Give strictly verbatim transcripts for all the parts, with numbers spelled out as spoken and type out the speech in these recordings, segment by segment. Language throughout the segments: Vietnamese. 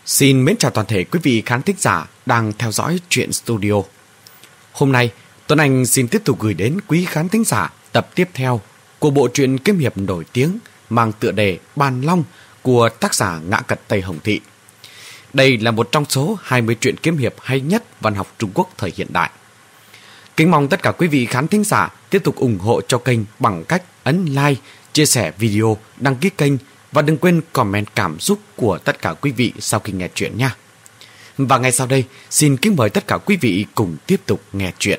Xin mến chào toàn thể quý vị khán thính giả đang theo dõi Truyện Studio. Hôm nay, Tuấn Anh xin tiếp tục gửi đến quý khán thính giả tập tiếp theo của bộ truyện kiếm hiệp nổi tiếng mang tựa đề Bàn Long của tác giả Ngã Cật Tây Hồng Thị. Đây là một trong số hai mươi truyện kiếm hiệp hay nhất văn học Trung Quốc thời hiện đại. Kính mong tất cả quý vị khán thính giả tiếp tục ủng hộ cho kênh bằng cách ấn like, chia sẻ video, đăng ký kênh và đừng quên comment cảm xúc của tất cả quý vị sau khi nghe chuyện nha. Và ngay sau đây, xin kính mời tất cả quý vị cùng tiếp tục nghe chuyện.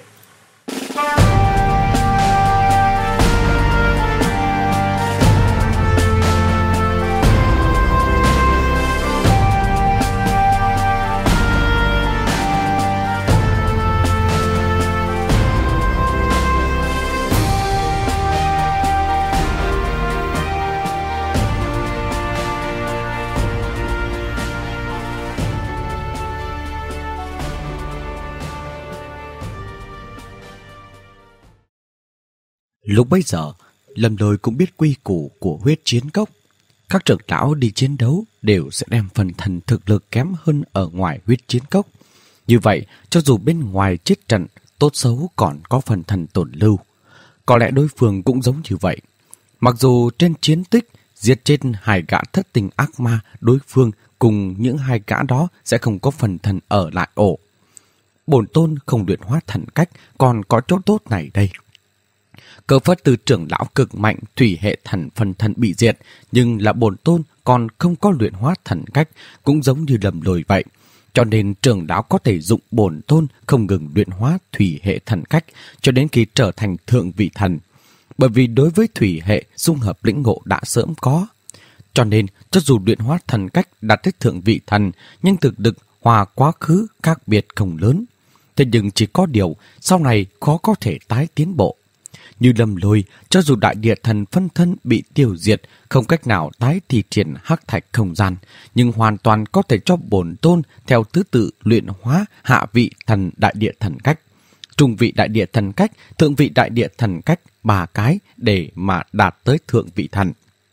Lúc bấy giờ, Lâm Lôi cũng biết quy củ của huyết chiến cốc. Các trưởng lão đi chiến đấu đều sẽ đem phần thần thực lực kém hơn ở ngoài huyết chiến cốc. Như vậy, cho dù bên ngoài chết trận, tốt xấu còn có phần thần tồn lưu. Có lẽ đối phương cũng giống như vậy. Mặc dù trên chiến tích giết chết hai gã thất tình ác ma, đối phương cùng những hai gã đó sẽ không có phần thần ở lại ổ. Bổn tôn không luyện hóa thần cách, còn có chỗ tốt này đây. Cơ phất từ trưởng lão cực mạnh, thủy hệ thần phần thần bị diệt, nhưng là bổn tôn còn không có luyện hóa thần cách, cũng giống như Lâm Lôi vậy. Cho nên trưởng lão có thể dụng bổn tôn không ngừng luyện hóa thủy hệ thần cách cho đến khi trở thành thượng vị thần. Bởi vì đối với thủy hệ dung hợp lĩnh ngộ đã sớm có. Cho nên cho dù luyện hóa thần cách đạt tới thượng vị thần, nhưng thực lực hòa quá khứ khác biệt không lớn. Thế nhưng chỉ có điều sau này khó có thể tái tiến bộ. Như Lâm Lôi, cho dù đại địa thần phân thân bị tiêu diệt, không cách nào tái thi triển hắc thạch không gian, nhưng hoàn toàn có thể cho bổn tôn theo thứ tự luyện hóa hạ vị thần đại địa thần cách, trung vị đại địa thần cách, thượng vị đại địa thần cách, ba cái để mà đạt tới thượng vị thần.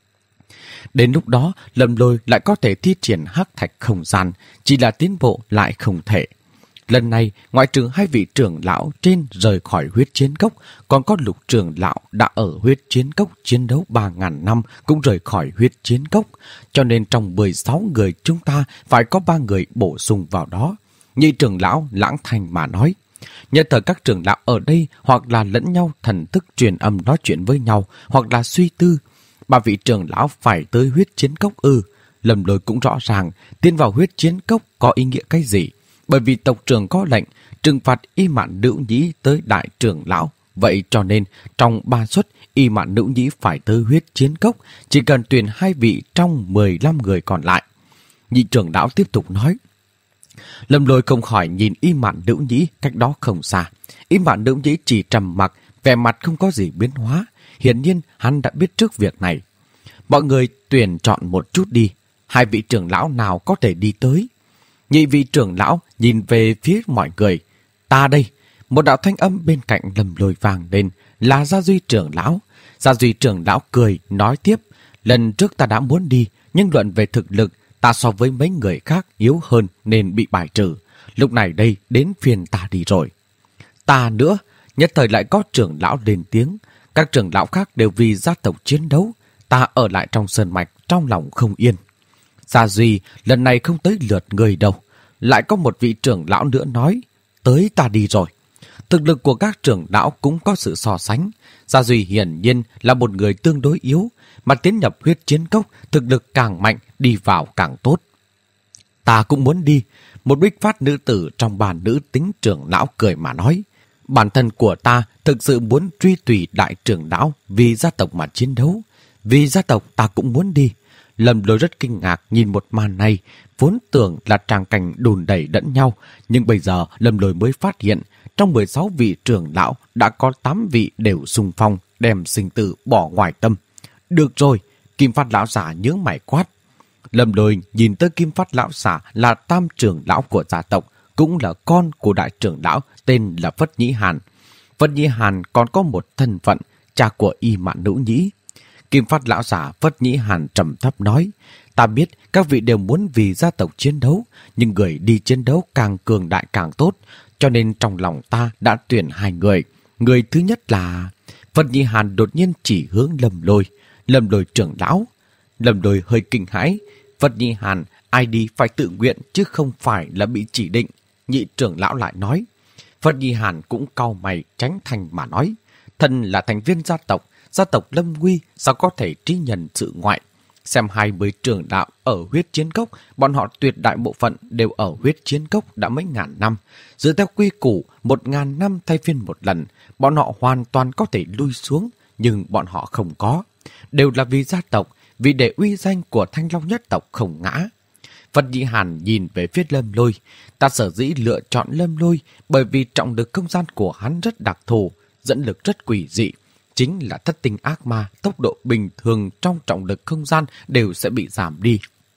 Đến lúc đó, Lâm Lôi lại có thể thi triển hắc thạch không gian, chỉ là tiến bộ lại không thể. Lần này, ngoại trừ hai vị trưởng lão trên rời khỏi huyết chiến cốc, còn có lục trưởng lão đã ở huyết chiến cốc chiến đấu ba ngàn năm cũng rời khỏi huyết chiến cốc. Cho nên trong mười sáu người chúng ta phải có ba người bổ sung vào đó. Nhị trưởng lão Lãng Thành mà nói. Nhất thời các trưởng lão ở đây hoặc là lẫn nhau thần thức truyền âm nói chuyện với nhau, hoặc là suy tư. Ba vị trưởng lão phải tới huyết chiến cốc ư. Lâm Lôi cũng rõ ràng, tiến vào huyết chiến cốc có ý nghĩa cái gì. Bởi vì tộc trưởng có lệnh trừng phạt Y Mạn Nữ Nhĩ tới đại trưởng lão. Vậy cho nên trong ba suất Y Mạn Nữ Nhĩ phải tới huyết chiến cốc, chỉ cần tuyển hai vị trong mười lăm người còn lại. Nhị trưởng lão tiếp tục nói. Lâm Lôi không khỏi nhìn Y Mạn Nữ Nhĩ cách đó không xa. Y Mạn Nữ Nhĩ chỉ trầm mặc, vẻ mặt không có gì biến hóa. Hiển nhiên hắn đã biết trước việc này. Mọi người tuyển chọn một chút đi. Hai vị trưởng lão nào có thể đi tới? Nhị vị trưởng lão nhìn về phía mọi người. Ta đây. Một đạo thanh âm bên cạnh Lâm Lôi vang lên là Gia Duy trưởng lão. Gia Duy trưởng lão cười nói tiếp. Lần trước ta đã muốn đi, nhưng luận về thực lực ta so với mấy người khác yếu hơn nên bị bài trừ. Lúc này đây đến phiên ta đi rồi. Ta nữa. Nhất thời lại có trưởng lão lên tiếng. Các trưởng lão khác đều vì gia tộc chiến đấu. Ta ở lại trong sơn mạch trong lòng không yên. Gia Duy, lần này không tới lượt người đâu. Lại có một vị trưởng lão nữa nói, tới ta đi rồi. Thực lực của các trưởng lão cũng có sự so sánh. Gia Duy hiển nhiên là một người tương đối yếu, mà tiến nhập huyết chiến cốc, thực lực càng mạnh, đi vào càng tốt. Ta cũng muốn đi. Một bích phát nữ tử trong bàn nữ tính trưởng lão cười mà nói. Bản thân của ta thực sự muốn truy tùy đại trưởng lão vì gia tộc mà chiến đấu. Vì gia tộc ta cũng muốn đi. Lâm Lôi rất kinh ngạc nhìn một màn này, vốn tưởng là tràng cảnh đùn đẩy lẫn nhau, nhưng bây giờ Lâm Lôi mới phát hiện, trong mười sáu vị trưởng lão đã có tám vị đều xung phong, đem sinh tử bỏ ngoài tâm. Được rồi, Kim Phát lão giả nhướng mày quát. Lâm Lôi nhìn tới Kim Phát lão giả là tam trưởng lão của gia tộc, cũng là con của đại trưởng lão tên là Phất Nhĩ Hàn. Phất Nhĩ Hàn còn có một thân phận, cha của Y Mạn Nữ Nhĩ. Kim Phát lão giả Phất Nhĩ Hàn trầm thấp nói, Ta biết các vị đều muốn vì gia tộc chiến đấu, nhưng người đi chiến đấu càng cường đại càng tốt, cho nên trong lòng ta đã tuyển hai người. Người thứ nhất là... Phật Nhị Hàn đột nhiên chỉ hướng Lâm Lôi. Lâm Lôi trưởng lão. Lâm Lôi hơi kinh hãi. Phật Nhị Hàn, ai đi phải tự nguyện chứ không phải là bị chỉ định. Nhị trưởng lão lại nói. Phật Nhị Hàn cũng cau mày tránh thành mà nói. Thân là thành viên gia tộc, gia tộc Lâm Nguy sao có thể trí nhận sự ngoại. Xem hai mươi trưởng đạo ở huyết chiến cốc, bọn họ tuyệt đại bộ phận đều ở huyết chiến cốc đã mấy ngàn năm. Dựa theo quy củ, một ngàn năm thay phiên một lần, bọn họ hoàn toàn có thể lui xuống, nhưng bọn họ không có. Đều là vì gia tộc, vì để uy danh của Thanh Long nhất tộc không ngã. Phật Nhị Hàn nhìn về phía Lâm Lôi. Ta sở dĩ lựa chọn Lâm Lôi bởi vì trọng lực không gian của hắn rất đặc thù, dẫn lực rất quỷ dị. Chính là thất tinh ác ma, tốc độ bình thường trong trọng lực không gian đều sẽ bị giảm đi.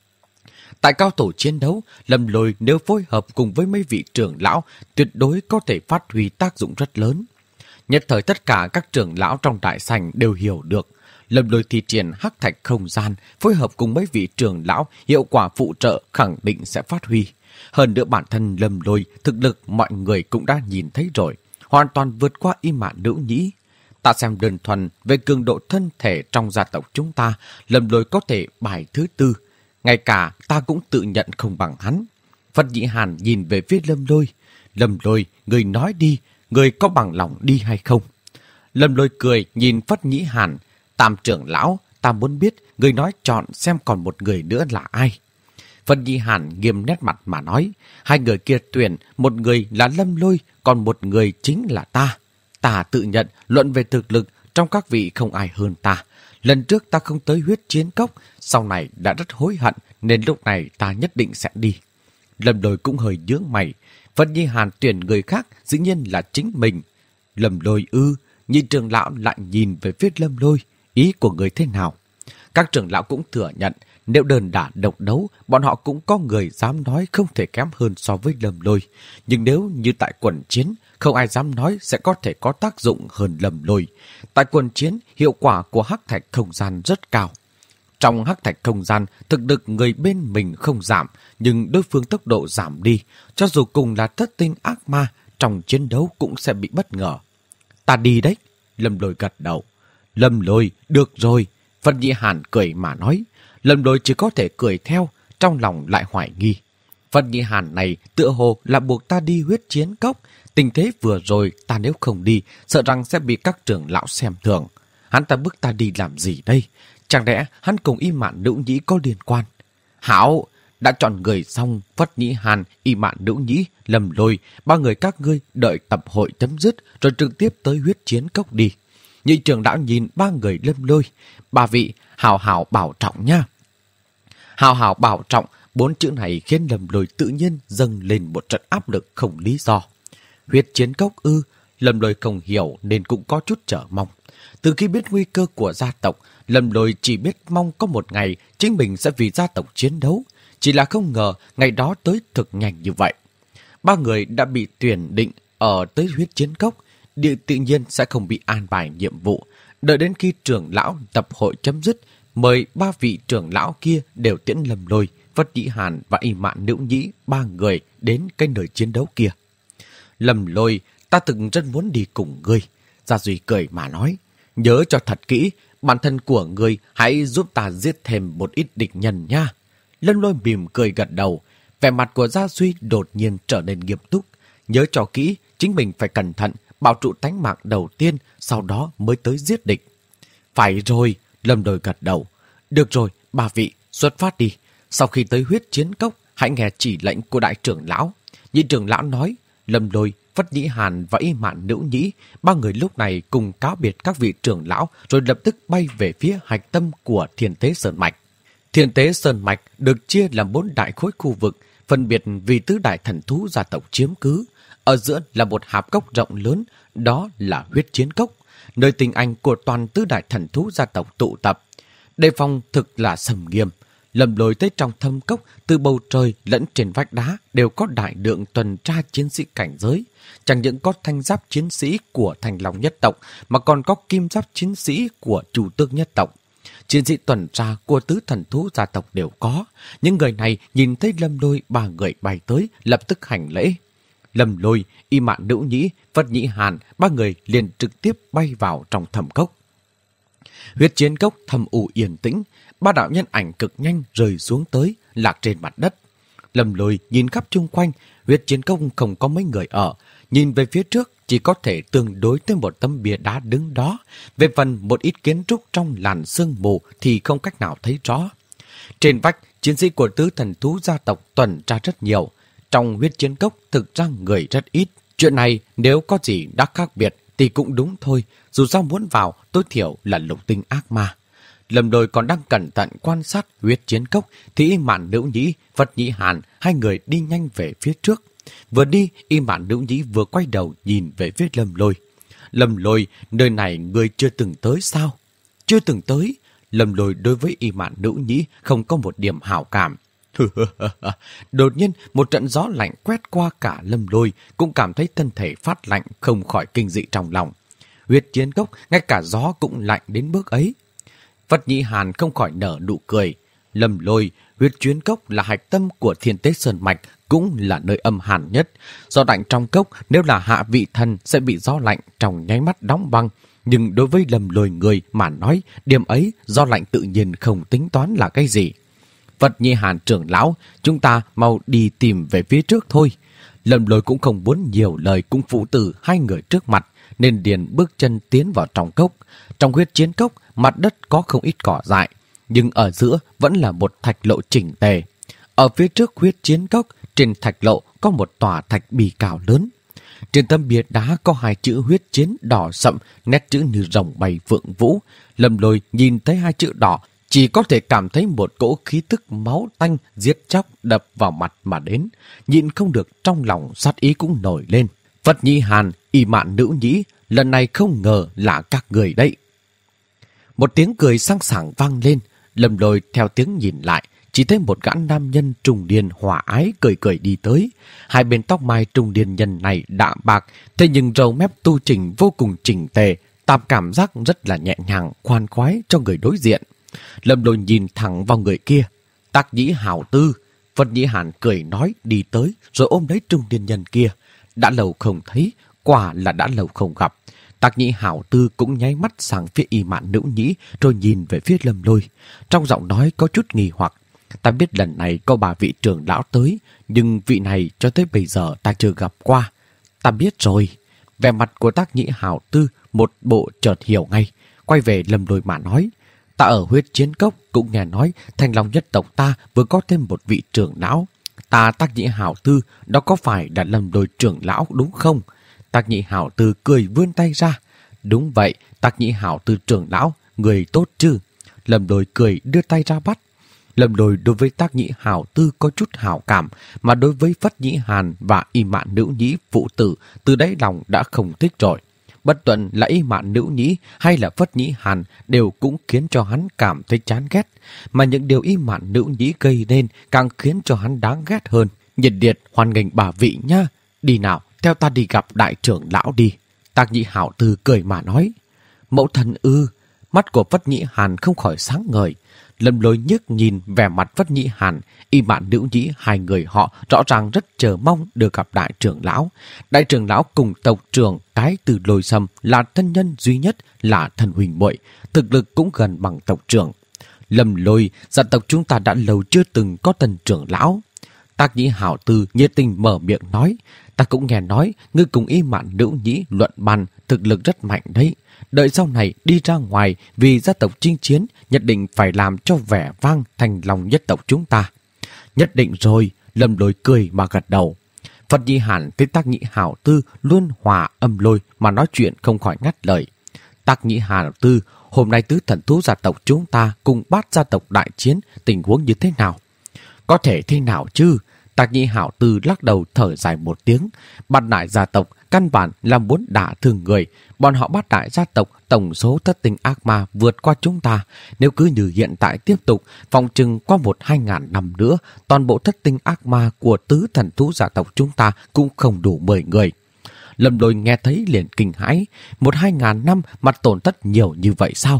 Tại cao tổ chiến đấu, Lâm Lôi nếu phối hợp cùng với mấy vị trưởng lão, tuyệt đối có thể phát huy tác dụng rất lớn. Nhất thời tất cả các trưởng lão trong đại sảnh đều hiểu được. Lâm Lôi thi triển hắc thạch không gian, phối hợp cùng mấy vị trưởng lão, hiệu quả phụ trợ khẳng định sẽ phát huy. Hơn nữa bản thân Lâm Lôi, thực lực mọi người cũng đã nhìn thấy rồi, hoàn toàn vượt qua Y Mạn Nữ Nhĩ. Ta xem đơn thuần về cường độ thân thể trong gia tộc chúng ta, Lâm Lôi có thể bài thứ tư. Ngay cả ta cũng tự nhận không bằng hắn. Phật Nhị Hàn nhìn về phía Lâm Lôi. Lâm Lôi, người nói đi, người có bằng lòng đi hay không? Lâm Lôi cười nhìn Phật Nhị Hàn. Tam trưởng lão, ta muốn biết người nói chọn xem còn một người nữa là ai. Phật Nhị Hàn nghiêm nét mặt mà nói. Hai người kia tuyển, một người là Lâm Lôi, còn một người chính là ta. Ta tự nhận luận về thực lực trong các vị không ai hơn ta. Lần trước ta không tới huyết chiến cốc, sau này đã rất hối hận nên lúc này ta nhất định sẽ đi. Lâm Lôi cũng hơi nhướng mày. Phật Nhị Hàn tuyển người khác dĩ nhiên là chính mình. Lâm Lôi ư, Nhị trưởng lão lại nhìn về phía Lâm Lôi. Ý của người thế nào? Các trưởng lão cũng thừa nhận nếu đơn đả độc đấu, bọn họ cũng có người dám nói không thể kém hơn so với Lâm Lôi. Nhưng nếu như tại quần chiến, không ai dám nói sẽ có thể có tác dụng hơn Lâm Lôi. Tại quần chiến, hiệu quả của hắc thạch không gian rất cao. Trong hắc thạch không gian, thực lực người bên mình không giảm, nhưng đối phương tốc độ giảm đi. Cho dù cùng là thất tinh ác ma, trong chiến đấu cũng sẽ bị bất ngờ. Ta đi đấy. Lâm Lôi gật đầu. Lâm Lôi, được rồi. Phật Nhị Hàn cười mà nói. Lâm Lôi chỉ có thể cười theo, trong lòng lại hoài nghi. Phật Nhị Hàn này tựa hồ là buộc ta đi huyết chiến cốc. Tình thế vừa rồi ta nếu không đi, sợ rằng sẽ bị các trưởng lão xem thường. Hắn ta bức ta đi làm gì đây? Chẳng lẽ hắn cùng Y Mạn Nữ Nhĩ có liên quan? Hảo, đã chọn người xong, Phật Nhị Hàn, Y Mạn Nữ Nhĩ, Lâm Lôi, ba người các ngươi đợi tập hội chấm dứt rồi trực tiếp tới huyết chiến cốc đi. Nhị trưởng lão nhìn ba người Lâm Lôi. Ba vị, hào hào bảo trọng nha. Hào hào bảo trọng, bốn chữ này khiến Lâm Lôi tự nhiên dâng lên một trận áp lực không lý do. Huyết chiến cốc ư, Lâm Lôi không hiểu nên cũng có chút chờ mong. Từ khi biết nguy cơ của gia tộc, Lâm Lôi chỉ biết mong có một ngày chính mình sẽ vì gia tộc chiến đấu. Chỉ là không ngờ ngày đó tới thực nhanh như vậy. Ba người đã bị tuyển định ở tới huyết chiến cốc, địa tự nhiên sẽ không bị an bài nhiệm vụ. Đợi đến khi trưởng lão tập hội chấm dứt, mời ba vị trưởng lão kia đều tiễn Lâm Lôi, Phật Nhị Hàn và Y Mạn Nữ Nhĩ ba người đến cái nơi chiến đấu kia. Lâm Lôi, ta từng rất muốn đi cùng ngươi. Gia Duy cười mà nói, nhớ cho thật kỹ, bản thân của ngươi hãy giúp ta giết thêm một ít địch nhân nha. Lâm Lôi mỉm cười gật đầu, vẻ mặt của Gia Duy đột nhiên trở nên nghiêm túc. Nhớ cho kỹ, chính mình phải cẩn thận, bảo trụ tánh mạng đầu tiên, sau đó mới tới giết địch. Phải rồi, Lâm Lôi gật đầu. Được rồi, ba vị, xuất phát đi. Sau khi tới huyết chiến cốc, hãy nghe chỉ lệnh của đại trưởng lão. Nhị trưởng lão nói, Lâm Lôi, Phất Nhĩ Hàn và Y Mạn Nữ Nhĩ, ba người lúc này cùng cáo biệt các vị trưởng lão rồi lập tức bay về phía hạch tâm của Thiên Tế Sơn Mạch. Thiên Tế Sơn Mạch được chia làm bốn đại khối khu vực, phân biệt vì tứ đại thần thú gia tộc chiếm cứ. Ở giữa là một hạp cốc rộng lớn, đó là huyết chiến cốc, nơi tình anh của toàn tứ đại thần thú gia tộc tụ tập. Đề phòng thực là sầm nghiêm. Lâm Lôi tới trong thâm cốc, từ bầu trời lẫn trên vách đá đều có đại lượng tuần tra chiến sĩ cảnh giới. Chẳng những có thanh giáp chiến sĩ của Thanh Long nhất tộc, mà còn có kim giáp chiến sĩ của Chủ Tước nhất tộc. Chiến sĩ tuần tra của tứ thần thú gia tộc đều có. Những người này nhìn thấy Lâm Lôi ba người bay tới, lập tức hành lễ. Lâm Lôi, Y Mạn Nữ Nhĩ, Phất Nhĩ Hàn, ba người liền trực tiếp bay vào trong thầm cốc. Huyết chiến cốc thầm u yên tĩnh, ba đạo nhân ảnh cực nhanh rơi xuống tới, lạc trên mặt đất. Lâm Lôi nhìn khắp chung quanh, huyết chiến cốc không có mấy người ở. Nhìn về phía trước, chỉ có thể tương đối tới một tấm bia đá đứng đó. Về phần một ít kiến trúc trong làn sương mù thì không cách nào thấy rõ. Trên vách, chiến sĩ của tứ thần thú gia tộc tuần tra rất nhiều. Trong huyết chiến cốc thực ra người rất ít. Chuyện này nếu có gì đã khác biệt thì cũng đúng thôi. Dù sao muốn vào tối thiểu là lục tinh ác ma. Lâm Lôi còn đang cẩn thận quan sát huyết chiến cốc thì Y Mạn Nữ Nhĩ, Phất Nhĩ Hàn hai người đi nhanh về phía trước. Vừa đi, Y Mạn Nữ Nhĩ vừa quay đầu nhìn về phía Lâm Lôi. Lâm Lôi, nơi này ngươi chưa từng tới sao? Chưa từng tới. Lâm Lôi đối với Y Mạn Nữ Nhĩ không có một điểm hảo cảm. Đột nhiên, một trận gió lạnh quét qua cả Lâm Lôi, cũng cảm thấy thân thể phát lạnh không khỏi kinh dị trong lòng. Huyết chiến cốc, ngay cả gió cũng lạnh đến bước ấy. Phất Nhĩ Hàn không khỏi nở nụ cười. Lâm Lôi, huyết chiến cốc là hạch tâm của Thiên Tế Sơn Mạch, cũng là nơi âm hàn nhất. Gió lạnh trong cốc nếu là hạ vị thần sẽ bị gió lạnh trong nháy mắt đóng băng. Nhưng đối với Lâm Lôi người mà nói, điểm ấy gió lạnh tự nhiên không tính toán là cái gì. Phất Nhĩ Hàn trưởng lão, chúng ta mau đi tìm về phía trước thôi. Lâm Lôi cũng không muốn nhiều lời cũng phụ tử hai người trước mặt, nên liền bước chân tiến vào trong cốc. Trong huyết chiến cốc, mặt đất có không ít cỏ dại, nhưng ở giữa vẫn là một thạch lộ chỉnh tề. Ở phía trước huyết chiến cốc, trên thạch lộ có một tòa thạch bì cao lớn. Trên tấm bia đá có hai chữ huyết chiến đỏ sậm, nét chữ như rồng bay phượng vũ. Lâm Lôi nhìn thấy hai chữ đỏ, chỉ có thể cảm thấy một cỗ khí tức máu tanh giết chóc đập vào mặt mà đến. Nhịn không được trong lòng sát ý cũng nổi lên. Phất Nhĩ Hàn, Y Mạn Nữ Nhĩ, lần này không ngờ là các người đấy. Một tiếng cười sang sảng vang lên. Lâm Lôi theo tiếng nhìn lại, chỉ thấy một gã nam nhân trung niên hòa ái cười cười đi tới. Hai bên tóc mai trung niên nhân này đạm bạc, thế nhưng râu mép tu chỉnh vô cùng chỉnh tề, tạo cảm giác rất là nhẹ nhàng, khoan khoái cho người đối diện. Lâm Lôi nhìn thẳng vào người kia. Tác Nhĩ Hảo Tư. Phất Nhĩ Hàn cười nói đi tới rồi ôm lấy trung niên nhân kia. Đã lâu không thấy, quả là đã lâu không gặp. Tác Nhĩ Hảo Tư cũng nháy mắt sang phía Y Mạn Nữ Nhĩ rồi nhìn về phía Lâm Lôi. Trong giọng nói có chút nghi hoặc. Ta biết lần này có ba vị trưởng lão tới, nhưng vị này cho tới bây giờ ta chưa gặp qua. Ta biết rồi. Vẻ mặt của Tác Nhĩ Hảo Tư một bộ chợt hiểu ngay. Quay về Lâm Lôi mà nói. Ta ở huyết chiến cốc cũng nghe nói Thanh Long nhất tộc ta vừa có thêm một vị trưởng lão. Ta Tác Nhĩ Hảo Tư, đó có phải là Lâm Lôi trưởng lão đúng không? Tác Nhĩ Hảo Tư cười vươn tay ra. Đúng vậy, Tác Nhĩ Hảo Tư trưởng lão, người tốt chứ? Lâm Lôi cười đưa tay ra bắt. Lâm Lôi đối với Tác Nhĩ Hảo Tư có chút hảo cảm, mà đối với Phất Nhĩ Hàn và Y Mạn Nữ Nhĩ phụ tử từ đáy lòng đã không thích rồi. Bất luận là Y Mạn Nữ Nhĩ hay là Phất Nhĩ Hàn đều cũng khiến cho hắn cảm thấy chán ghét, mà những điều Y Mạn Nữ Nhĩ gây nên càng khiến cho hắn đáng ghét hơn. Nhiệt liệt hoan nghênh bà vị nha. Đi nào, theo ta đi gặp đại trưởng lão đi. Tác Nhĩ Hảo Tư cười mà nói. Mẫu thần ư? Mắt của Phất Nhĩ Hàn không khỏi sáng ngời. Lâm Lôi nhức nhìn vẻ mặt Phất Nhĩ Hàn, Y Mạn Nữ Nhĩ, hai người họ rõ ràng rất chờ mong được gặp đại trưởng lão. Đại trưởng lão cùng tộc trưởng cái từ Lôi Sâm là thân nhân duy nhất, là thân huynh muội, thực lực cũng gần bằng tộc trưởng. Lâm Lôi, gia tộc chúng ta đã lâu chưa từng có tân trưởng lão. Tác Nhĩ Hảo Tư nhiệt tình mở miệng nói. Ta cũng nghe nói ngươi cùng Y Mạn Nữ Nhĩ luận bàn, thực lực rất mạnh đấy. Đợi sau này đi ra ngoài vì gia tộc chinh chiến, nhất định phải làm cho vẻ vang thành lòng nhất tộc chúng ta. Nhất định rồi. Lâm Lôi cười mà gật đầu. Phất Nhĩ Hàn thấy Tác Nhĩ Hảo Tư luôn hòa âm lôi mà nói chuyện không khỏi ngắt lời. Tác Nhĩ Hảo Tư, hôm nay tứ thần thú gia tộc chúng ta cùng bát gia tộc đại chiến, tình huống như thế nào? Có thể thế nào chứ? Tác Nhĩ Hảo Tư lắc đầu thở dài một tiếng. Bát đại gia tộc căn bản là muốn đả thương người. Bọn họ bát đại gia tộc tổng số thất tinh ác ma vượt qua chúng ta. Nếu cứ như hiện tại tiếp tục, phòng chừng qua một hai ngàn năm nữa, toàn bộ thất tinh ác ma của tứ thần thú gia tộc chúng ta cũng không đủ mười người. Lâm Lôi nghe thấy liền kinh hãi. Một hai ngàn năm mà tổn thất nhiều như vậy sao?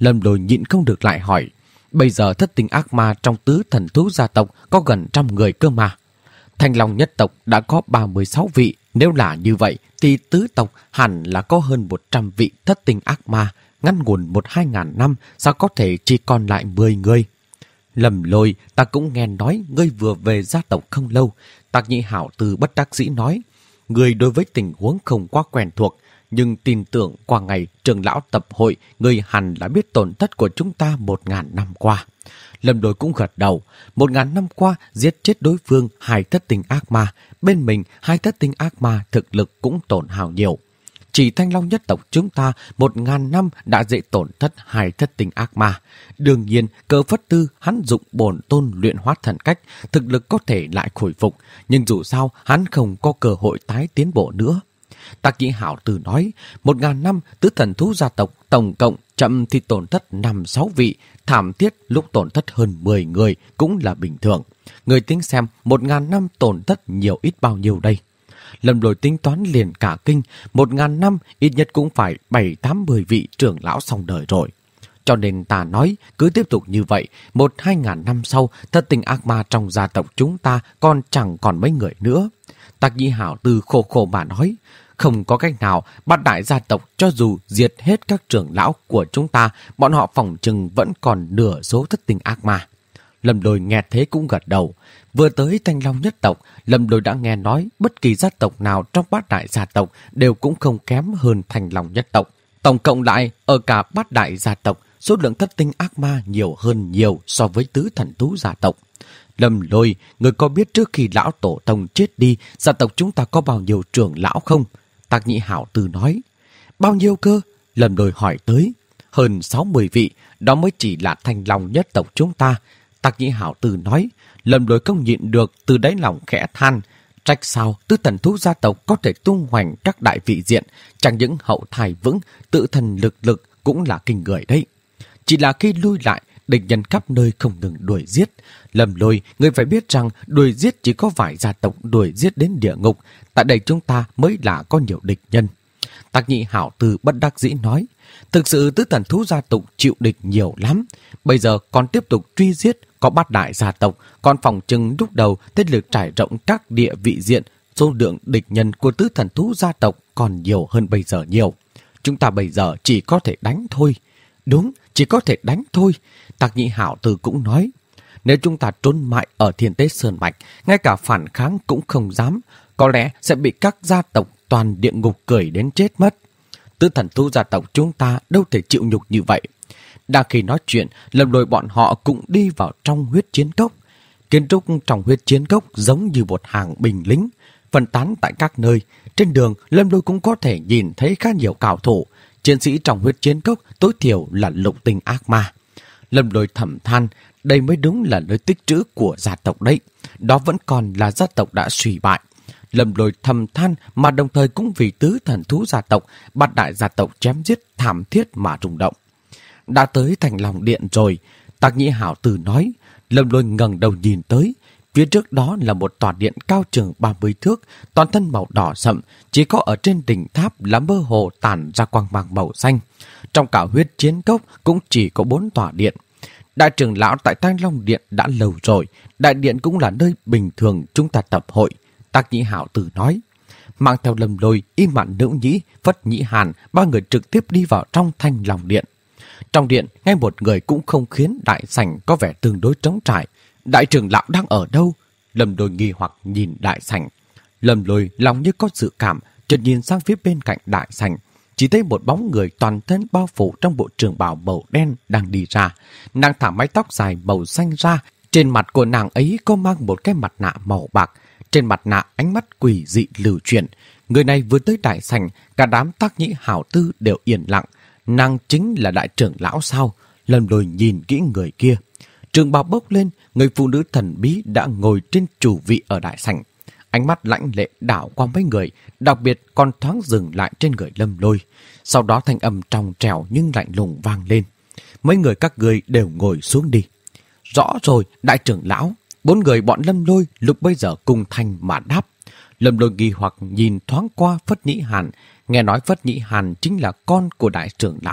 Lâm Lôi nhịn không được lại hỏi, bây giờ thất tinh ác ma trong tứ thần thú gia tộc có gần trăm người cơ mà. Thanh Long nhất tộc đã có ba mươi sáu vị, nếu là như vậy thì tứ tộc hẳn là có hơn một trăm vị thất tinh ác ma, ngăn ngủn một hai ngàn năm sao có thể chỉ còn lại mười người. Lâm Lôi, ta cũng nghe nói ngươi vừa về gia tộc không lâu. Tạc Nhĩ Hảo Tư bất đắc dĩ nói, ngươi đối với tình huống không quá quen thuộc, nhưng tin tưởng qua ngày trưởng lão tập hội, ngươi hẳn đã biết tổn thất của chúng ta một ngàn năm qua. Lâm Lôi cũng gật đầu, một ngàn năm qua giết chết đối phương hai thất tinh ác ma, bên mình hai thất tinh ác ma thực lực cũng tổn hao nhiều. Chỉ Thanh Long nhất tộc chúng ta một ngàn năm đã dễ tổn thất hai thất tinh ác ma. Đương nhiên, Cơ Phất Tư hắn dụng bổn tôn luyện hóa thần cách, thực lực có thể lại khôi phục, nhưng dù sao hắn không có cơ hội tái tiến bộ nữa. Tạc Nhĩ Hảo Tư nói, một ngàn năm tứ thần thú gia tộc tổng cộng chậm thì tổn thất năm sáu vị, thảm thiết lúc tổn thất hơn mười người cũng là bình thường. Người tính xem một ngàn năm tổn thất nhiều ít bao nhiêu đây. Lâm Lôi tính toán liền cả kinh, một ngàn năm ít nhất cũng phải bảy tám mươi vị trưởng lão xong đời rồi. Cho nên ta nói, cứ tiếp tục như vậy, một hai ngàn năm sau, thất tinh ác ma trong gia tộc chúng ta còn chẳng còn mấy người nữa. Tạc Nhĩ Hảo Tư khổ khổ mà nói, không có cách nào, bát đại gia tộc cho dù diệt hết các trưởng lão của chúng ta, bọn họ phòng chừng vẫn còn nửa số thất tinh ác ma. Lâm Lôi nghe thế cũng gật đầu. Vừa tới Thanh Long nhất tộc, Lâm Lôi đã nghe nói bất kỳ gia tộc nào trong bát đại gia tộc đều cũng không kém hơn Thanh Long nhất tộc. Tổng cộng lại, ở cả bát đại gia tộc, số lượng thất tinh ác ma nhiều hơn nhiều so với tứ thần thú gia tộc. Lâm Lôi, người có biết trước khi lão tổ tông chết đi, gia tộc chúng ta có bao nhiêu trưởng lão không? Tạc Nhĩ Hảo Tư nói. Bao nhiêu cơ? Lâm Lôi hỏi tới. Hơn sáu mươi vị, đó mới chỉ là Thanh Long nhất tộc chúng ta. Tạc Nhĩ Hảo Tư nói. Lâm Lôi không nhịn được, từ đáy lòng khẽ than. Trách sao tứ thần thú gia tộc có thể tung hoành các đại vị diện, chẳng những hậu thai vững, tự thần lực lực cũng là kinh người đấy. Chỉ là khi lui lại, địch nhân khắp nơi không ngừng đuổi giết. Lâm Lôi, người phải biết rằng đuổi giết chỉ có vài gia tộc đuổi giết đến địa ngục, tại đây chúng ta mới là có nhiều địch nhân. Tạc Nhĩ Hảo Tư bất đắc dĩ nói, thực sự tứ thần thú gia tộc chịu địch nhiều lắm, bây giờ còn tiếp tục truy giết, có bát đại gia tộc, còn phòng chừng lúc đầu thế lực trải rộng các địa vị diện, số lượng địch nhân của tứ thần thú gia tộc còn nhiều hơn bây giờ nhiều. Chúng ta bây giờ chỉ có thể đánh thôi. Đúng, chỉ có thể đánh thôi. Tạc Nhĩ Hảo Tư cũng nói, nếu chúng ta trốn mãi ở Thiên Tế Sơn Mạch, ngay cả phản kháng cũng không dám, có lẽ sẽ bị các gia tộc toàn địa ngục cười đến chết mất. Tứ thần thú gia tộc chúng ta đâu thể chịu nhục như vậy. Đang khi nói chuyện, Lâm Lôi bọn họ cũng đi vào trong huyết chiến cốc. Kiến trúc trong huyết chiến cốc giống như một hàng binh lính, phân tán tại các nơi. Trên đường, Lâm Lôi cũng có thể nhìn thấy khá nhiều cao thủ. Chiến sĩ trong huyết chiến cốc tối thiểu là lục tinh ác ma. Lâm Lôi thầm than, đây mới đúng là nơi tích trữ của gia tộc đấy. Đó vẫn còn là gia tộc đã suy bại. Lâm Lôi thầm than mà đồng thời cũng vì tứ thần thú gia tộc, bát đại gia tộc chém giết thảm thiết mà rung động. Đã tới Thanh Long Điện rồi, Tạc Nhĩ Hảo Tư nói. Lâm Lôi ngẩng đầu nhìn tới, phía trước đó là một tòa điện cao chừng ba mươi thước, toàn thân màu đỏ sậm, chỉ có ở trên đỉnh tháp là mơ hồ tản ra quang mang màu xanh. Trong cả huyết chiến cốc cũng chỉ có bốn tòa điện. Đại trưởng lão tại Thanh Long Điện đã lâu rồi, đại điện cũng là nơi bình thường chúng ta tập hội. Tạc Nhĩ Hảo Tư nói. Mang theo Lâm Lôi, Y Mạn Nữ Nhĩ, Phất Nhĩ Hàn, ba người trực tiếp đi vào trong Thanh Long Điện. Trong điện, ngay một người cũng không khiến đại sảnh có vẻ tương đối trống trải. Đại trưởng lão đang ở đâu? Lâm Lôi nghi hoặc nhìn đại sảnh. Lâm Lôi lòng như có dự cảm, chợt nhìn sang phía bên cạnh đại sảnh. Chỉ thấy một bóng người toàn thân bao phủ trong bộ trường bào màu đen đang đi ra. Nàng thả mái tóc dài màu xanh ra. Trên mặt của nàng ấy có mang một cái mặt nạ màu bạc. Trên mặt nạ ánh mắt quỷ dị lưu chuyển. Người này vừa tới đại sảnh, cả đám Tạc Nhĩ Hảo Tư đều yên lặng. Nàng chính là đại trưởng lão sao? Lâm Lôi nhìn kỹ người kia. Trường bào bốc lên, người phụ nữ thần bí đã ngồi trên chủ vị ở đại sảnh. Ánh mắt lãnh lệ đảo qua mấy người, đặc biệt còn thoáng dừng lại trên người Lâm Lôi. Sau đó thanh âm trong trẻo nhưng lạnh lùng vang lên. Mấy người các người đều ngồi xuống đi. Rõ rồi, đại trưởng lão. Bốn người bọn Lâm Lôi lúc bây giờ cùng thanh mà đáp. Lâm Lôi nghi hoặc nhìn thoáng qua Phất Nhĩ Hàn. Nghe nói Phất Nhĩ Hàn chính là con của đại trưởng lão.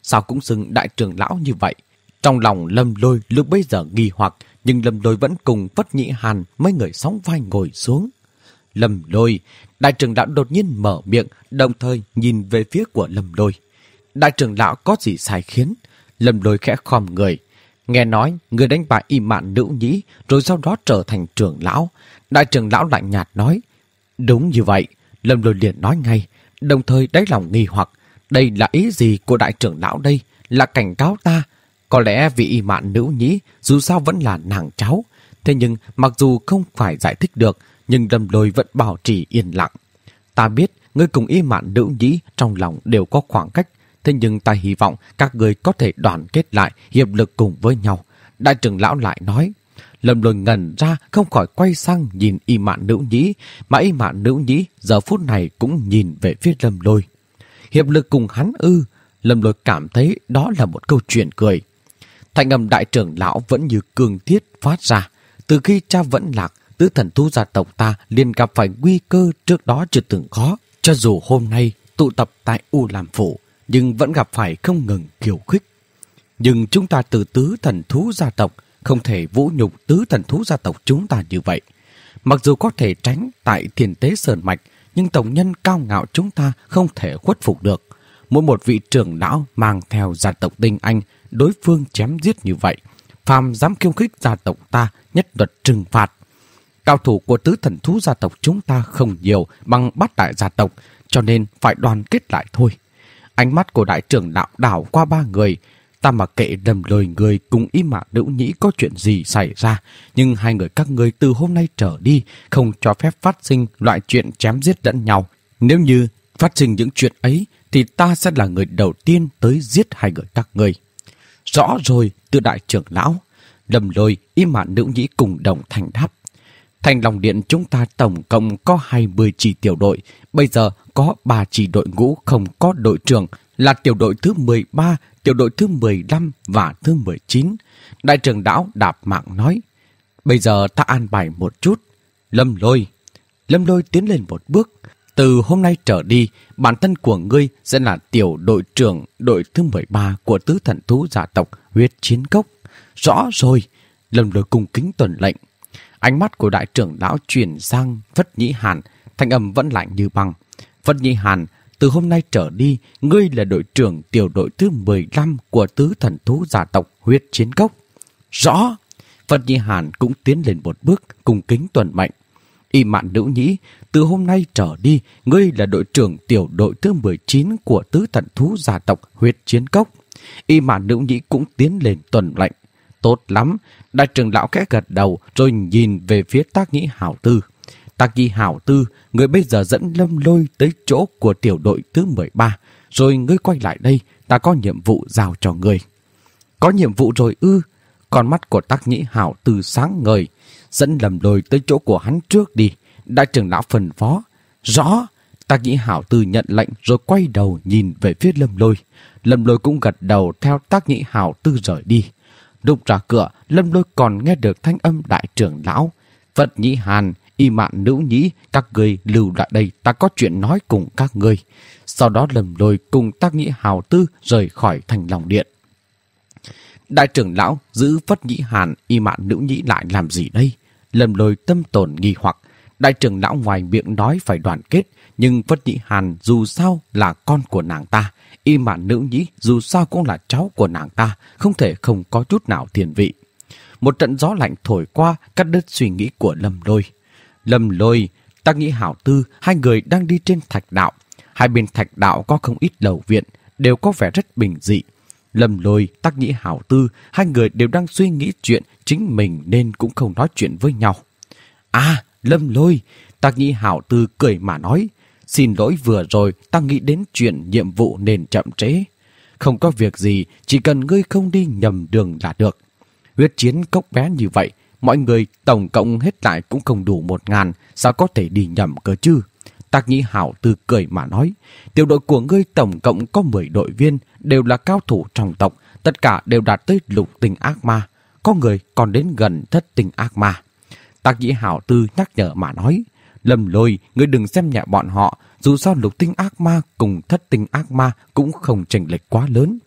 sao cũng xưng đại trưởng lão như vậy? Trong lòng Lâm Lôi lúc bấy giờ nghi hoặc, nhưng Lâm Lôi vẫn cùng Phất Nhĩ Hàn mấy người sóng vai ngồi xuống. Lâm Lôi, đại trưởng lão đột nhiên mở miệng, đồng thời nhìn về phía của Lâm Lôi. Đại trưởng lão có gì sai khiến? Lâm Lôi khẽ khom người. Nghe nói người đánh bại Y Mạn Nữ Nhĩ rồi sau đó trở thành trưởng lão. Đại trưởng lão lạnh nhạt nói. Đúng như vậy. Lâm Lôi liền nói ngay, đồng thời đáy lòng nghi hoặc. Đây là ý gì của đại trưởng lão đây? Là cảnh cáo ta? Có lẽ vì Y Mạn Nữ Nhĩ dù sao vẫn là nàng cháu. Thế nhưng mặc dù không phải giải thích được, nhưng Lâm Lôi vẫn bảo trì yên lặng. Ta biết ngươi cùng Y Mạn Nữ Nhĩ trong lòng đều có khoảng cách. Thế nhưng ta hy vọng các người có thể đoàn kết lại, hiệp lực cùng với nhau. Đại trưởng lão lại nói. Lâm Lôi ngẩn ra, không khỏi quay sang nhìn Y Mạn Nữ Nhĩ, mà Y Mạn Nữ Nhĩ giờ phút này cũng nhìn về phía Lâm Lôi. Hiệp lực cùng hắn ư? Lâm Lôi cảm thấy đó là một câu chuyện cười. Thanh âm đại trưởng lão vẫn như cương thiết phát ra. Từ khi cha vẫn lạc, tứ thần thú gia tộc ta liền gặp phải nguy cơ trước đó chưa từng có. Cho dù hôm nay tụ tập tại U Lam Phủ, nhưng vẫn gặp phải không ngừng khiêu khích. Nhưng chúng ta từ tứ thần thú gia tộc không thể vũ nhục tứ thần thú gia tộc chúng ta như vậy. Mặc dù có thể tránh tại Thiên Tế Sơn Mạch, nhưng tổng nhân cao ngạo chúng ta không thể khuất phục được. Mỗi một vị trưởng lão mang theo gia tộc tinh anh, đối phương chém giết như vậy. Phàm dám khiêu khích gia tộc ta, nhất luật trừng phạt. Cao thủ của tứ thần thú gia tộc chúng ta không nhiều bằng bát đại gia tộc, cho nên phải đoàn kết lại thôi. Ánh mắt của đại trưởng lão đảo qua ba người. Ta mặc kệ Lâm Lôi người cùng Y Mạn Nữ Nhĩ có chuyện gì xảy ra, nhưng hai người các ngươi từ hôm nay trở đi không cho phép phát sinh loại chuyện chém giết lẫn nhau. Nếu như phát sinh những chuyện ấy thì ta sẽ là người đầu tiên tới giết hai người các ngươi. Rõ rồi, từ đại trưởng lão. Lâm Lôi, Y Mạn Nữ Nhĩ cùng đồng thành đáp. Thành Long Điện chúng ta tổng cộng có hai mươi chỉ tiểu đội, bây giờ có ba chỉ đội ngũ không có đội trưởng, là tiểu đội thứ mười ba, tiểu đội thứ mười lăm và thứ mười chín. Đại trưởng lão đạp mạng nói. Bây giờ ta an bài một chút. Lâm Lôi. Lâm Lôi tiến lên một bước. Từ hôm nay trở đi, bản thân của ngươi sẽ là tiểu đội trưởng đội thứ mười ba của tứ thần thú gia tộc Huyết Chiến Cốc. Rõ rồi. Lâm Lôi cung kính tuần lệnh. Ánh mắt của đại trưởng lão chuyển sang Phất Nhĩ Hàn, thanh âm vẫn lạnh như băng. Phất Nhĩ Hàn, từ hôm nay trở đi, ngươi là đội trưởng tiểu đội thứ mười lăm của tứ thần thú gia tộc Huyết Chiến Cốc. Rõ. Phất Nhĩ Hàn cũng tiến lên một bước, cùng kính tuần mệnh. Y Mạn Nữ Nhĩ, từ hôm nay trở đi, ngươi là đội trưởng tiểu đội thứ mười chín của tứ thần thú gia tộc Huyết Chiến Cốc. Y Mạn Nữ Nhĩ cũng tiến lên tuần lệnh. Tốt lắm. Đại trưởng lão khẽ gật đầu rồi nhìn về phía Tác Nhĩ Hảo Tư. Tác Nhĩ Hảo Tư, người bây giờ dẫn Lâm Lôi tới chỗ của tiểu đội thứ mười ba. Rồi ngươi quay lại đây, ta có nhiệm vụ giao cho ngươi. Có nhiệm vụ rồi ư? Con mắt của Tác Nhĩ Hảo Tư sáng ngời. Dẫn Lâm Lôi tới chỗ của hắn trước đi. Đại trưởng lão phân phó. Rõ. Tác Nhĩ Hảo Tư nhận lệnh rồi quay đầu nhìn về phía Lâm Lôi. Lâm Lôi cũng gật đầu theo Tác Nhĩ Hảo Tư rời đi. Lúc ra cửa, Lâm Lôi còn nghe được thanh âm đại trưởng lão. Phất Nhĩ Hàn, Y Mạn Nữ Nhĩ, các ngươi lưu lại đây, ta có chuyện nói cùng các ngươi. Sau đó Lâm Lôi cùng Tác Nhĩ Hảo Tư rời khỏi Thành Long Điện. Đại trưởng lão giữ Phất Nhĩ Hàn, Y Mạn Nữ Nhĩ lại làm gì đây? Lâm Lôi tâm tồn nghi hoặc. Đại trưởng lão ngoài miệng nói phải đoàn kết, nhưng Phất Nhĩ Hàn dù sao là con của nàng ta. Y Mạn Nữ Nhĩ dù sao cũng là cháu của nàng ta, không thể không có chút nào thiên vị. Một trận gió lạnh thổi qua, cắt đứt suy nghĩ của Lâm Lôi. Lâm Lôi, Tác Nhĩ Hảo Tư, hai người đang đi trên thạch đạo. Hai bên thạch đạo có không ít lầu viện, đều có vẻ rất bình dị. Lâm Lôi, Tác Nhĩ Hảo Tư, hai người đều đang suy nghĩ chuyện chính mình nên cũng không nói chuyện với nhau. À, Lâm Lôi, Tác Nhĩ Hảo Tư cười mà nói. Xin lỗi vừa rồi, ta nghĩ đến chuyện nhiệm vụ nên chậm trễ. Không có việc gì, chỉ cần ngươi không đi nhầm đường là được. Huyết Chiến Cốc bé như vậy, mọi người tổng cộng hết lại cũng không đủ một ngàn, sao có thể đi nhầm cơ chứ? Tác Nhĩ Hảo Tư cười mà nói. Tiểu đội của ngươi tổng cộng có mười đội viên, đều là cao thủ trong tộc, tất cả đều đạt tới lục tinh ác ma. Có người còn đến gần thất tinh ác ma. Tác Nhĩ Hảo Tư nhắc nhở mà nói. Lâm Lôi, ngươi đừng xem nhẹ bọn họ, dù sao lục tinh ác ma cùng thất tinh ác ma cũng không chênh lệch quá lớn.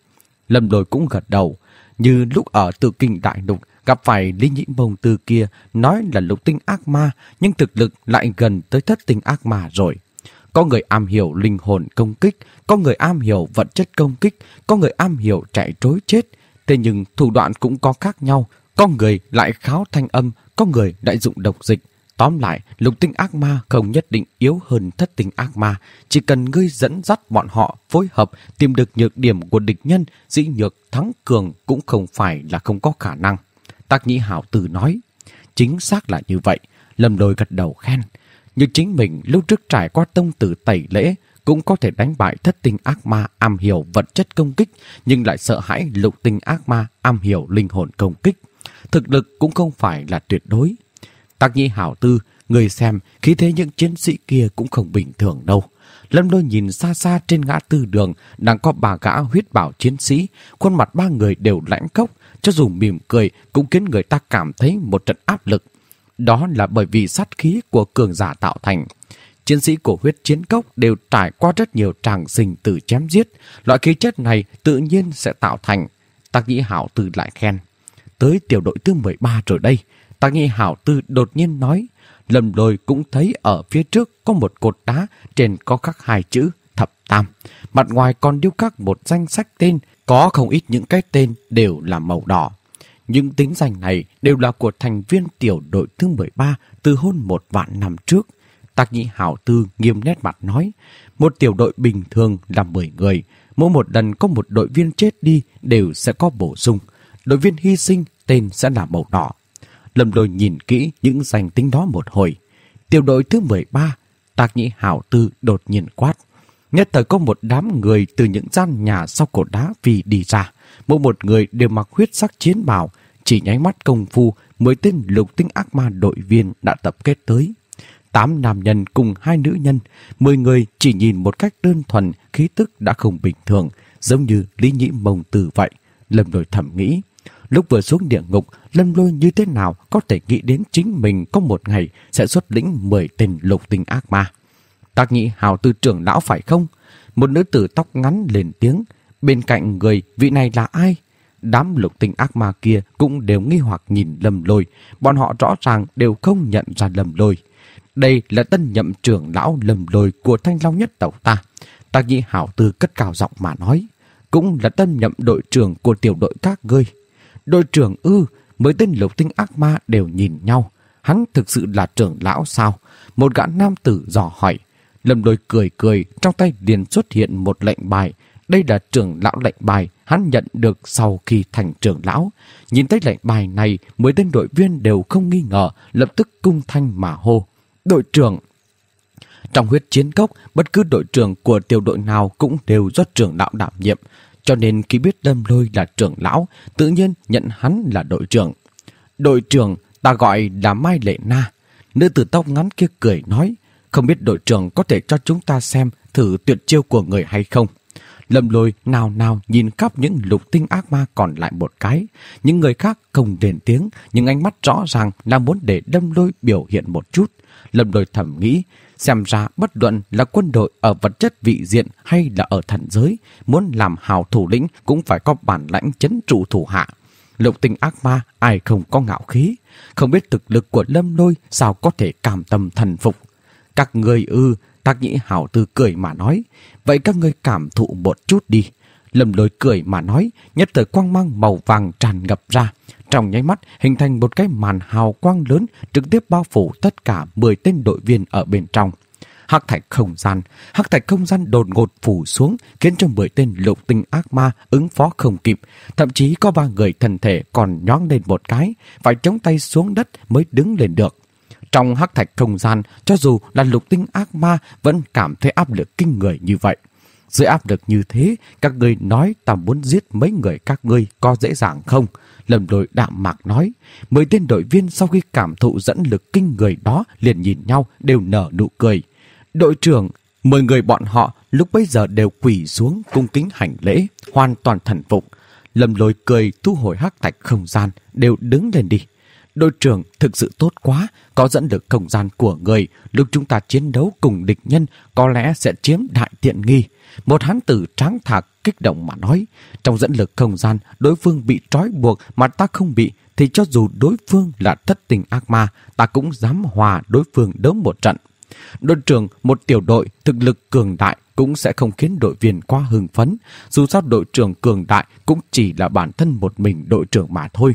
Lâm Lôi cũng gật đầu. Như lúc ở Tự Kinh Đại Lục gặp phải Lý Nhĩ Mông Tư kia nói là lục tinh ác ma, nhưng thực lực lại gần tới thất tinh ác ma rồi. Có người am hiểu linh hồn công kích, có người am hiểu vật chất công kích, có người am hiểu chạy trối chết. Thế nhưng thủ đoạn cũng có khác nhau, có người lại kháo thanh âm, có người lại dụng độc dịch. Tóm lại, lục tinh ác ma không nhất định yếu hơn thất tinh ác ma, chỉ cần ngươi dẫn dắt bọn họ phối hợp tìm được nhược điểm của địch nhân, dĩ nhược thắng cường cũng không phải là không có khả năng. Tạc Nhĩ Hảo Tư nói, chính xác là như vậy. Lâm Lôi gật đầu khen. Như chính mình lúc trước trải qua tông tử tẩy lễ cũng có thể đánh bại thất tinh ác ma am hiểu vật chất công kích, nhưng lại sợ hãi lục tinh ác ma am hiểu linh hồn công kích. Thực lực cũng không phải là tuyệt đối. Tạc Nhĩ Hảo Tư, người xem khí thế những chiến sĩ kia cũng không bình thường đâu. Lâm Lôi nhìn xa xa trên ngã tư đường đang có ba gã huyết bảo chiến sĩ, khuôn mặt ba người đều lãnh khốc, cho dù mỉm cười cũng khiến người ta cảm thấy một trận áp lực. Đó là bởi vì sát khí của cường giả tạo thành. Chiến sĩ của huyết chiến cốc đều trải qua rất nhiều tràng sinh tử chém giết, loại khí chất này tự nhiên sẽ tạo thành. Tạc Nhĩ Hảo Tư lại khen. Tới tiểu đội thứ mười ba rồi đây. Tạc Nhĩ Hảo Tư đột nhiên nói. Lâm Lôi cũng thấy ở phía trước có một cột đá, trên có khắc hai chữ Thập Tam. Mặt ngoài còn điêu khắc một danh sách tên, có không ít những cái tên đều là màu đỏ. Những tính danh này đều là của thành viên tiểu đội thứ mười ba từ hơn một vạn năm trước. Tạc Nhĩ Hảo Tư nghiêm nét mặt nói, một tiểu đội bình thường là mười người, mỗi một lần có một đội viên chết đi đều sẽ có bổ sung. Đội viên hy sinh tên sẽ là màu đỏ. Lâm Lôi nhìn kỹ những danh tính đó một hồi. Tiểu đội thứ mười ba, Tạc Nhĩ Hảo Tư đột nhiên quát. Nhất thời có một đám người từ những gian nhà sau cột đá vì đi ra. Mỗi một người đều mặc huyết sắc chiến bào, chỉ nháy mắt công phu, mười tên lục tinh ác ma đội viên đã tập kết tới. Tám nam nhân cùng hai nữ nhân, mười người chỉ nhìn một cách đơn thuần, khí tức đã không bình thường, giống như Lý Nhĩ Mông Tư vậy. Lâm Lôi thầm nghĩ. Lúc vừa xuống địa ngục, Lâm Lôi như thế nào có thể nghĩ đến chính mình có một ngày sẽ xuất lĩnh mười tên lục tinh ác ma. Tạc Nhĩ Hảo Tư trưởng lão phải không? Một nữ tử tóc ngắn lên tiếng. Bên cạnh người, vị này là ai? Đám lục tinh ác ma kia cũng đều nghi hoặc nhìn Lâm Lôi. Bọn họ rõ ràng đều không nhận ra Lâm Lôi. Đây là tân nhậm trưởng lão Lâm Lôi của Thanh Long nhất tộc ta. Tạc Nhĩ Hảo Tư cất cao giọng mà nói. Cũng là tân nhậm đội trưởng của tiểu đội các ngươi. Đội trưởng ư? Mấy tên lục tinh ác ma đều nhìn nhau. Hắn thực sự là trưởng lão sao? Một gã nam tử dò hỏi. Lâm Lôi cười cười, trong tay liền xuất hiện một lệnh bài. Đây là trưởng lão lệnh bài hắn nhận được sau khi thành trưởng lão. Nhìn thấy lệnh bài này, mấy tên đội viên đều không nghi ngờ, lập tức cung thanh mà hô. Đội trưởng! Trong huyết chiến cốc, bất cứ đội trưởng của tiểu đội nào cũng đều do trưởng lão đảm nhiệm. Cho nên khi biết Lâm Lôi là trưởng lão, tự nhiên nhận hắn là đội trưởng. Đội trưởng, ta gọi là Mai Lệ Na. Nữ tử tóc ngắn kia cười nói, không biết đội trưởng có thể cho chúng ta xem thử tuyệt chiêu của người hay không. Lâm Lôi nào nào nhìn khắp những lục tinh ác ma còn lại một cái. Những người khác không đền tiếng, nhưng ánh mắt rõ ràng là muốn để Lâm Lôi biểu hiện một chút. Lâm Lôi thầm nghĩ, xem ra bất luận là quân đội ở vật chất vị diện hay là ở thần giới, muốn làm hào thủ lĩnh cũng phải có bản lãnh trấn trụ thủ hạ. Lục tinh ác ma ai không có ngạo khí, không biết thực lực của Lâm Lôi sao có thể cam tâm thần phục. Các người ư? Tạc Nhĩ Hảo Tư cười mà nói. Vậy các ngươi cảm thụ một chút đi. Lâm Lôi cười mà nói, nhất thời quang mang màu vàng tràn ngập ra. Trong nháy mắt hình thành một cái màn hào quang lớn trực tiếp bao phủ tất cả mười tên đội viên ở bên trong. Hắc thạch không gian, hắc thạch không gian đột ngột phủ xuống, khiến cho mười tên lục tinh ác ma ứng phó không kịp. Thậm chí có ba người thân thể còn nhoáng lên một cái, phải chống tay xuống đất mới đứng lên được. Trong hắc thạch không gian, cho dù là lục tinh ác ma vẫn cảm thấy áp lực kinh người như vậy. Dưới áp lực như thế, các ngươi nói ta muốn giết mấy người các ngươi có dễ dàng không? Lâm Lôi đạm mạc nói. Mười tên đội viên sau khi cảm thụ dẫn lực kinh người đó liền nhìn nhau đều nở nụ cười. Đội trưởng, mười người bọn họ lúc bấy giờ đều quỳ xuống cung kính hành lễ, hoàn toàn thần phục. Lâm Lôi cười thu hồi hắc thạch không gian, đều đứng lên đi. đội trưởng thực sự tốt quá, có dẫn được không gian của người. Lúc chúng ta chiến đấu cùng địch nhân, có lẽ sẽ chiếm đại tiện nghi. Một hán tử tráng thạc kích động mà nói, trong dẫn lực không gian, đối phương bị trói buộc mà ta không bị, thì cho dù đối phương là thất tình ác ma, ta cũng dám hòa đối phương đấu một trận. Đội trưởng một tiểu đội thực lực cường đại cũng sẽ không khiến đội viên quá hưng phấn. Dù sao đội trưởng cường đại cũng chỉ là bản thân một mình đội trưởng mà thôi.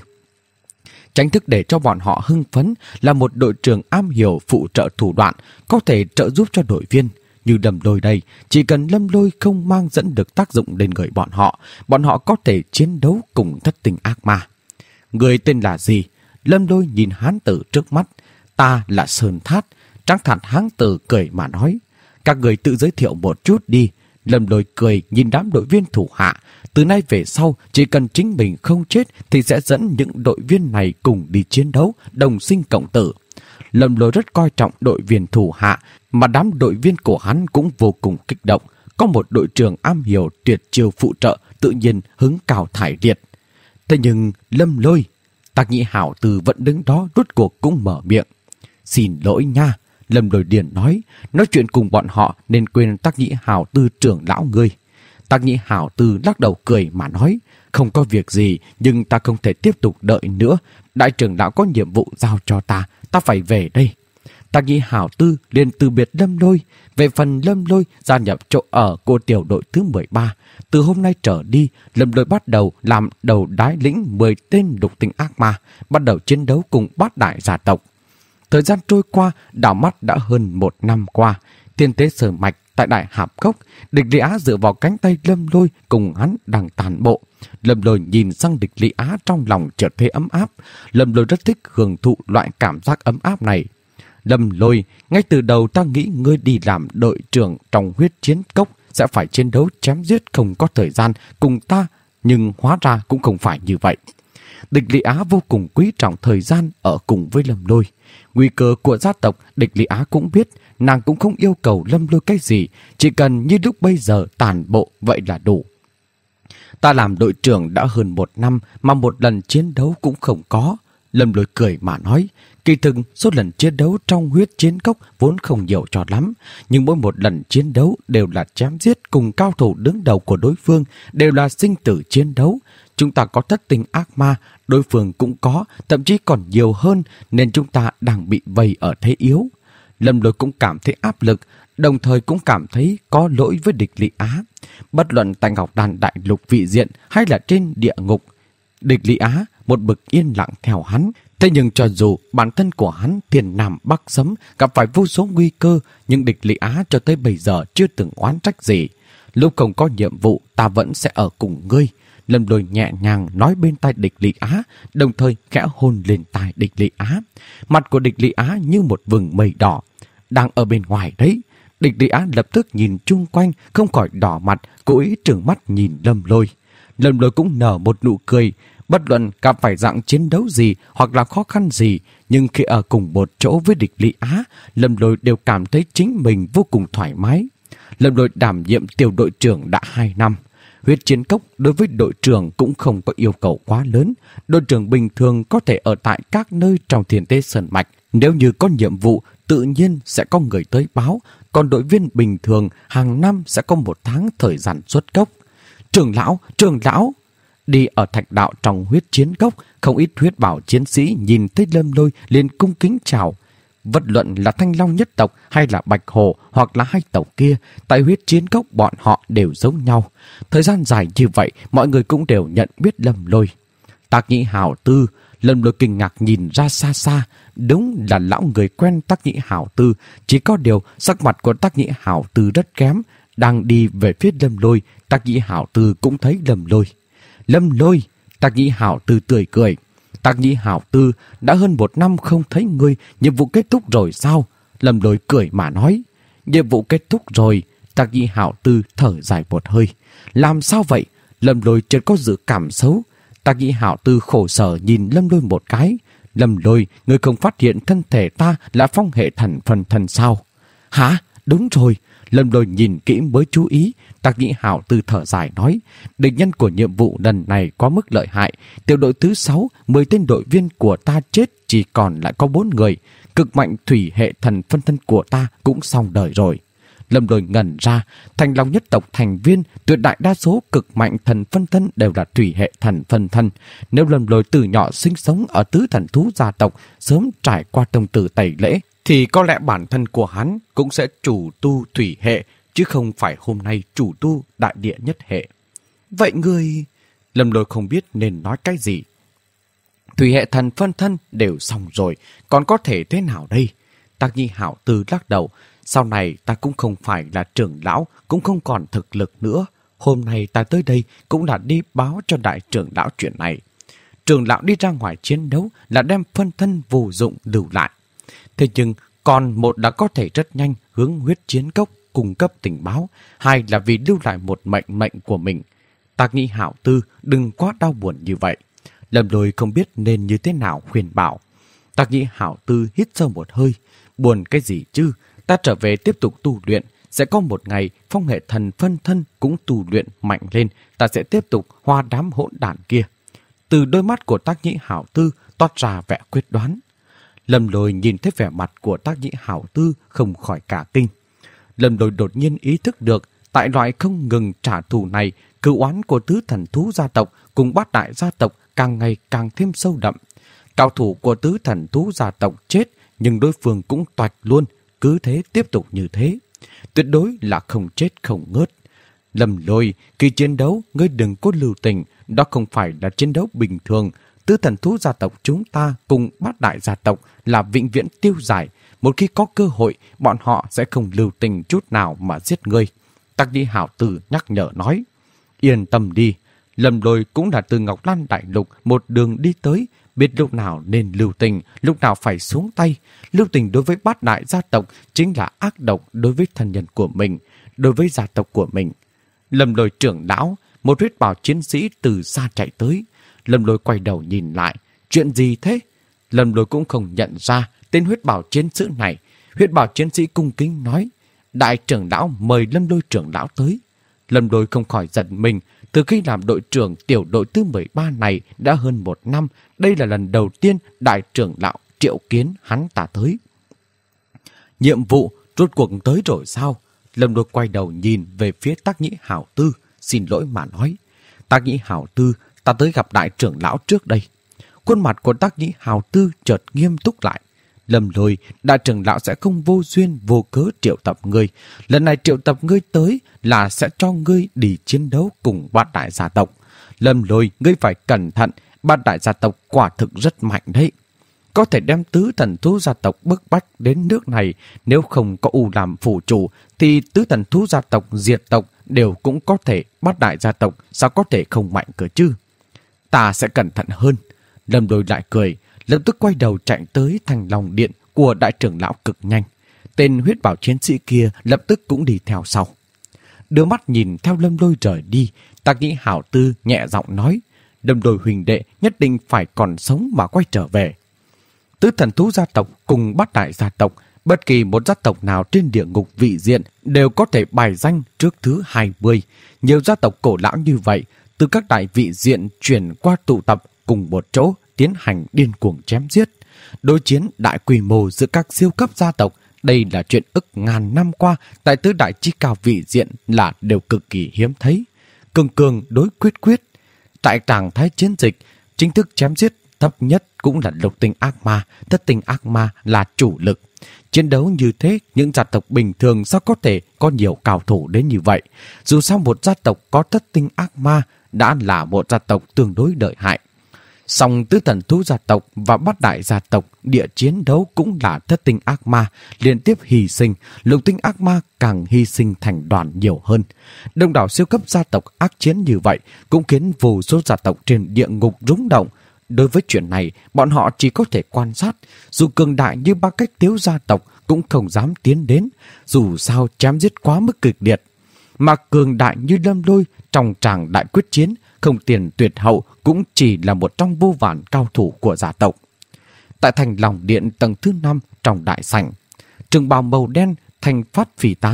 Tránh thức để cho bọn họ hưng phấn là một đội trưởng am hiểu phụ trợ thủ đoạn, có thể trợ giúp cho đội viên. Như Lâm Lôi đây, chỉ cần Lâm Lôi không mang dẫn được tác dụng lên người bọn họ, bọn họ có thể chiến đấu cùng thất tình ác ma. Người tên là gì? Lâm Lôi nhìn hán tử trước mắt. Ta là Sơn Thát. Tráng thản hán tử cười mà nói. Các người tự giới thiệu một chút đi. Lâm Lôi cười nhìn đám đội viên thủ hạ. Từ nay về sau, chỉ cần chính mình không chết thì sẽ dẫn những đội viên này cùng đi chiến đấu, đồng sinh cộng tử. Lâm Lôi rất coi trọng đội viên thủ hạ, mà đám đội viên của hắn cũng vô cùng kích động. Có một đội trưởng am hiểu tuyệt chiêu phụ trợ, tự nhiên hứng cao thải liệt. Thế nhưng Lâm Lôi, Tạc Nhĩ Hảo Tư vẫn đứng đó rốt cuộc cũng mở miệng. Xin lỗi nha, Lâm Lôi điền nói, nói chuyện cùng bọn họ nên quên Tạc Nhĩ Hảo Tư trưởng lão ngươi. Tạc Nhĩ Hảo Tư lắc đầu cười mà nói, không có việc gì, nhưng ta không thể tiếp tục đợi nữa. Đại trưởng lão có nhiệm vụ giao cho ta, ta phải về đây. Tạc Nhĩ Hảo Tư liền từ biệt Lâm Lôi. Về phần Lâm Lôi gia nhập chỗ ở của tiểu đội thứ mười ba. Từ hôm nay trở đi, Lâm Lôi bắt đầu làm đầu đái lĩnh mười tên lục tình ác ma, bắt đầu chiến đấu cùng bát đại gia tộc. Thời gian trôi qua, đảo mắt đã hơn một năm qua. Tiên tế Sở Mạch tại Đại Hạp Cốc, Địch Lý Á dựa vào cánh tay Lâm Lôi cùng hắn đang tàn bộ. Lâm Lôi nhìn sang Địch Lý Á trong lòng chợt thấy ấm áp. Lâm Lôi rất thích hưởng thụ loại cảm giác ấm áp này. Lâm Lôi, ngay từ đầu ta nghĩ ngươi đi làm đội trưởng trong huyết chiến cốc sẽ phải chiến đấu chém giết không có thời gian cùng ta, nhưng hóa ra cũng không phải như vậy. Địch Lý Á vô cùng quý trọng thời gian ở cùng với Lâm Lôi. Nguy cơ của gia tộc Địch Lý Á cũng biết, nàng cũng không yêu cầu Lâm Lôi cái gì, chỉ cần như lúc bây giờ tàn bộ vậy là đủ. Ta làm đội trưởng đã hơn một năm mà một lần chiến đấu cũng không có. Lâm Lôi cười mà nói, kỳ thực số lần chiến đấu trong huyết chiến cốc vốn không nhiều cho lắm, nhưng mỗi một lần chiến đấu đều là chém giết cùng cao thủ đứng đầu của đối phương, đều là sinh tử chiến đấu. Chúng ta có thất tình ác ma, đối phương cũng có, thậm chí còn nhiều hơn, nên chúng ta đang bị vây ở thế yếu. Lâm Lôi cũng cảm thấy áp lực, đồng thời cũng cảm thấy có lỗi với Địch Lý Á. Bất luận tại Ngọc Đàn Đại Lục vị diện hay là trên địa ngục, Địch Lý Á một bực yên lặng theo hắn. Thế nhưng cho dù bản thân của hắn tiền nam bắc sấm gặp phải vô số nguy cơ, nhưng Địch Lý Á cho tới bây giờ chưa từng oán trách gì. Lúc không có nhiệm vụ, ta vẫn sẽ ở cùng ngươi. Lâm Lôi nhẹ nhàng nói bên tai Địch Lý Á, đồng thời khẽ hôn lên tai Địch Lý Á. Mặt của Địch Lý Á như một vầng mây đỏ. Đang ở bên ngoài đấy. Địch Lý Á lập tức nhìn chung quanh, không khỏi đỏ mặt, cố ý trừng mắt nhìn Lâm Lôi. Lâm Lôi cũng nở một nụ cười. Bất luận gặp phải dạng chiến đấu gì hoặc là khó khăn gì, nhưng khi ở cùng một chỗ với Địch Lý Á, Lâm Lôi đều cảm thấy chính mình vô cùng thoải mái. Lâm Lôi đảm nhiệm tiểu đội trưởng đã hai năm. Huyết chiến cốc đối với đội trưởng cũng không có yêu cầu quá lớn. Đội trưởng bình thường có thể ở tại các nơi trong Thiên Tế Sơn Mạch. Nếu như có nhiệm vụ, tự nhiên sẽ có người tới báo. Còn đội viên bình thường hàng năm sẽ có một tháng thời gian xuất cốc. Trưởng lão, trưởng lão! Đi ở thạch đạo trong huyết chiến cốc, không ít huyết bảo chiến sĩ nhìn thấy Lâm Lôi liền cung kính chào. Bất luận là Thanh Long nhất tộc hay là Bạch Hổ hoặc là hai tộc kia, tại huyết chiến cốc bọn họ đều giống nhau. Thời gian dài như vậy, mọi người cũng đều nhận biết Lâm Lôi. Tạc Nhĩ Hảo Tư, Lâm Lôi kinh ngạc nhìn ra xa xa. Đúng là lão người quen Tạc Nhĩ Hảo Tư, chỉ có điều sắc mặt của Tạc Nhĩ Hảo Tư rất kém. Đang đi về phía Lâm Lôi, Tạc Nhĩ Hảo Tư cũng thấy Lâm Lôi. Lâm Lôi, Tạc Nhĩ Hảo Tư tươi cười. Tạc Nhĩ Hảo Tư, đã hơn một năm không thấy ngươi, nhiệm vụ kết thúc rồi sao? Lâm Lôi cười mà nói. Nhiệm vụ kết thúc rồi. Tạc Nhĩ Hảo Tư thở dài một hơi. Làm sao vậy? Lâm Lôi chợt có dự cảm xấu. Tạc Nhĩ Hảo Tư khổ sở nhìn Lâm Lôi một cái. Lâm Lôi, ngươi không phát hiện thân thể ta là phong hệ thần phần thần sao? Hả? Đúng rồi. Lâm Lôi nhìn kỹ mới chú ý, Tạc Nhĩ Hảo Tư thở dài nói, địch nhân của nhiệm vụ lần này quá mức lợi hại. Tiểu đội thứ sáu, mười tên đội viên của ta chết, chỉ còn lại có bốn người. Cực mạnh thủy hệ thần phân thân của ta cũng xong đời rồi. Lâm Lôi ngẩn ra, Thành Long nhất tộc thành viên tuyệt đại đa số cực mạnh thần phân thân đều là thủy hệ thần phân thân. Nếu Lâm Lôi từ nhỏ sinh sống ở tứ thần thú gia tộc, sớm trải qua tông tử tẩy lễ, thì có lẽ bản thân của hắn cũng sẽ chủ tu thủy hệ, chứ không phải hôm nay chủ tu đại địa nhất hệ. Vậy người... Lâm Lôi không biết nên nói cái gì. Thủy hệ thần phân thân đều xong rồi, còn có thể thế nào đây? Tạc Nhĩ Hảo Tư lắc đầu. Sau này ta cũng không phải là trưởng lão, cũng không còn thực lực nữa. Hôm nay ta tới đây cũng là đi báo cho đại trưởng lão chuyện này. Trưởng lão đi ra ngoài chiến đấu là đem phân thân vô dụng lưu lại. Thế nhưng còn một là có thể rất nhanh hướng huyết chiến cốc cung cấp tình báo, hai là vì lưu lại một mệnh mệnh của mình. Tạc Nhĩ Hảo Tư đừng quá đau buồn như vậy. Lâm Lôi không biết nên như thế nào khuyên bảo. Tạc Nhĩ Hảo Tư hít sâu một hơi. Buồn cái gì chứ? Ta trở về tiếp tục tu luyện. Sẽ có một ngày phong hệ thần phân thân cũng tu luyện mạnh lên. Ta sẽ tiếp tục hoa đám hỗn đản kia. Từ đôi mắt của Tạc Nhĩ Hảo Tư toát ra vẻ quyết đoán. Lâm Lôi nhìn thấy vẻ mặt của Tạc Nhĩ Hảo Tư không khỏi cả kinh. Lâm Lôi đột nhiên ý thức được tại loại không ngừng trả thù này, cừu oán của tứ thần thú gia tộc cùng bát đại gia tộc càng ngày càng thêm sâu đậm. Cao thủ của tứ thần thú gia tộc chết, nhưng đối phương cũng toạch luôn, cứ thế tiếp tục như thế. Tuyệt đối là không chết không ngớt. Lâm Lôi, khi chiến đấu, ngươi đừng có lưu tình, đó không phải là chiến đấu bình thường. Tứ thần thú gia tộc chúng ta cùng bát đại gia tộc là vĩnh viễn tiêu giải. Một khi có cơ hội, bọn họ sẽ không lưu tình chút nào mà giết ngươi. Tạc Nhĩ Hảo Tư nhắc nhở nói. Yên tâm đi, Lâm Lôi cũng là từ Ngọc Lan Đại Lục một đường đi tới, biết lúc nào nên lưu tình, lúc nào phải xuống tay. Lưu tình đối với bát đại gia tộc chính là ác độc đối với thân nhân của mình, đối với gia tộc của mình. Lâm Lôi trưởng lão, một huyết bào chiến sĩ từ xa chạy tới. Lâm Lôi quay đầu nhìn lại. Chuyện gì thế? Lâm Lôi cũng không nhận ra tên huyết bào chiến sĩ này. Huyết bào chiến sĩ cung kính nói. Đại trưởng lão mời Lâm Lôi trưởng lão tới. Lâm Lôi không khỏi giận mình. Từ khi làm đội trưởng tiểu đội thứ mười ba này đã hơn một năm, đây là lần đầu tiên đại trưởng lão triệu kiến hắn ta tới. Nhiệm vụ rốt cuộc tới rồi sao? Lâm Lôi quay đầu nhìn về phía Tạc Nhĩ Hảo Tư, xin lỗi mà nói. Tạc Nhĩ Hảo Tư, ta tới gặp đại trưởng lão trước đây. Khuôn mặt của Tạc Nhĩ Hảo Tư chợt nghiêm túc lại. Lâm Lôi, đại trưởng lão sẽ không vô duyên vô cớ triệu tập ngươi. Lần này triệu tập ngươi tới là sẽ cho ngươi đi chiến đấu cùng bát đại gia tộc. Lâm Lôi, ngươi phải cẩn thận, bát đại gia tộc quả thực rất mạnh đấy. Có thể đem tứ thần thú gia tộc bức bách đến nước này, nếu không có U làm phủ chủ thì tứ thần thú gia tộc diệt tộc đều cũng có thể, bát đại gia tộc sao có thể không mạnh cơ chứ. Ta sẽ cẩn thận hơn. Lâm Lôi lại cười, lập tức quay đầu chạy tới Thành Long Điện của đại trưởng lão cực nhanh. Tên huyết bảo chiến sĩ kia lập tức cũng đi theo sau. Đưa mắt nhìn theo Lâm Lôi rời đi, Tạc Nhĩ Hảo Tư nhẹ giọng nói, Lâm Lôi huỳnh đệ nhất định phải còn sống mà quay trở về. Tứ thần thú gia tộc cùng bát đại gia tộc, bất kỳ một gia tộc nào trên địa ngục vị diện đều có thể bài danh trước thứ hai mươi. Nhiều gia tộc cổ lão như vậy, từ các đại vị diện chuyển qua tụ tập cùng một chỗ, tiến hành điên cuồng chém giết. Đối chiến đại quy mô giữa các siêu cấp gia tộc, đây là chuyện ức ngàn năm qua tại tứ đại chí cao vị diện là đều cực kỳ hiếm thấy. Cường cường đối quyết quyết. Tại trạng thái chiến dịch, chính thức chém giết thấp nhất cũng là lục tinh ác ma, thất tinh ác ma là chủ lực. Chiến đấu như thế, những gia tộc bình thường sao có thể có nhiều cao thủ đến như vậy? Dù sao một gia tộc có thất tinh ác ma đã là một gia tộc tương đối lợi hại. Song tứ thần thú gia tộc và bát đại gia tộc địa chiến đấu cũng là thất tinh ác ma, liên tiếp hy sinh, lục tinh ác ma càng hy sinh thành đoàn nhiều hơn. Đông đảo siêu cấp gia tộc ác chiến như vậy cũng khiến vô số gia tộc trên địa ngục rung động. Đối với chuyện này, bọn họ chỉ có thể quan sát, dù cường đại như ba cách tiếu gia tộc cũng không dám tiến đến, dù sao chém giết quá mức kịch liệt. Mà cường đại như Lâm Lôi trong tràng đại quyết chiến, không tiền tuyệt hậu cũng chỉ là một trong vô vàn cao thủ của gia tộc. Tại Thành Long Điện tầng thứ năm trong đại sảnh, trường bào màu đen thành phát phỉ tán,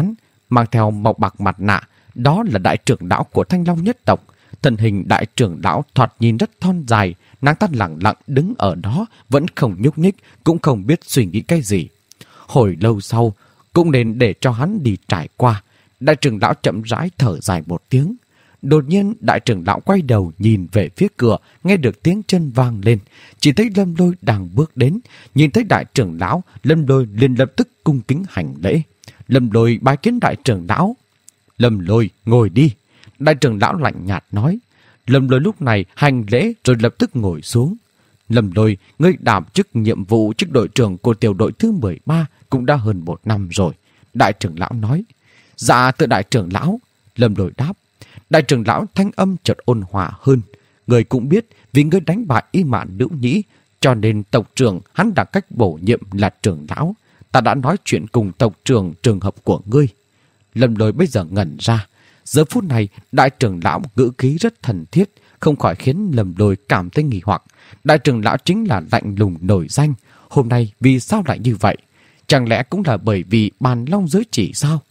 mang theo màu bạc mặt nạ, đó là đại trưởng lão của Thanh Long nhất tộc. Thân hình đại trưởng lão thoạt nhìn rất thon dài, nàng ta lặng lặng đứng ở đó, vẫn không nhúc nhích, cũng không biết suy nghĩ cái gì. Hồi lâu sau, cũng nên để cho hắn đi trải qua. Đại trưởng lão chậm rãi thở dài một tiếng. Đột nhiên đại trưởng lão quay đầu nhìn về phía cửa, nghe được tiếng chân vang lên, chỉ thấy Lâm Lôi đang bước đến. Nhìn thấy đại trưởng lão, Lâm Lôi liền lập tức cung kính hành lễ. Lâm Lôi bái kiến đại trưởng lão. Lâm Lôi, ngồi đi. Đại trưởng lão lạnh nhạt nói. Lâm Lôi lúc này hành lễ rồi lập tức ngồi xuống. Lâm Lôi, ngươi đảm chức nhiệm vụ chức đội trưởng của tiểu đội thứ mười ba cũng đã hơn một năm rồi. Đại trưởng lão nói. Dạ thưa đại trưởng lão. Lâm Lôi đáp. Đại trưởng lão thanh âm chợt ôn hòa hơn. Người cũng biết vì ngươi đánh bại Y Mạn Nữ Nhĩ, cho nên tộc trưởng hắn đã cách bổ nhiệm là trưởng lão. Ta đã nói chuyện cùng tộc trưởng trường hợp của ngươi. Lâm Lôi bây giờ ngẩn ra. Giờ phút này đại trưởng lão ngữ khí rất thân thiết, không khỏi khiến Lâm Lôi cảm thấy nghi hoặc. Đại trưởng lão chính là lạnh lùng nổi danh. Hôm nay vì sao lại như vậy? Chẳng lẽ cũng là bởi vì Bàn Long giới chỉ sao?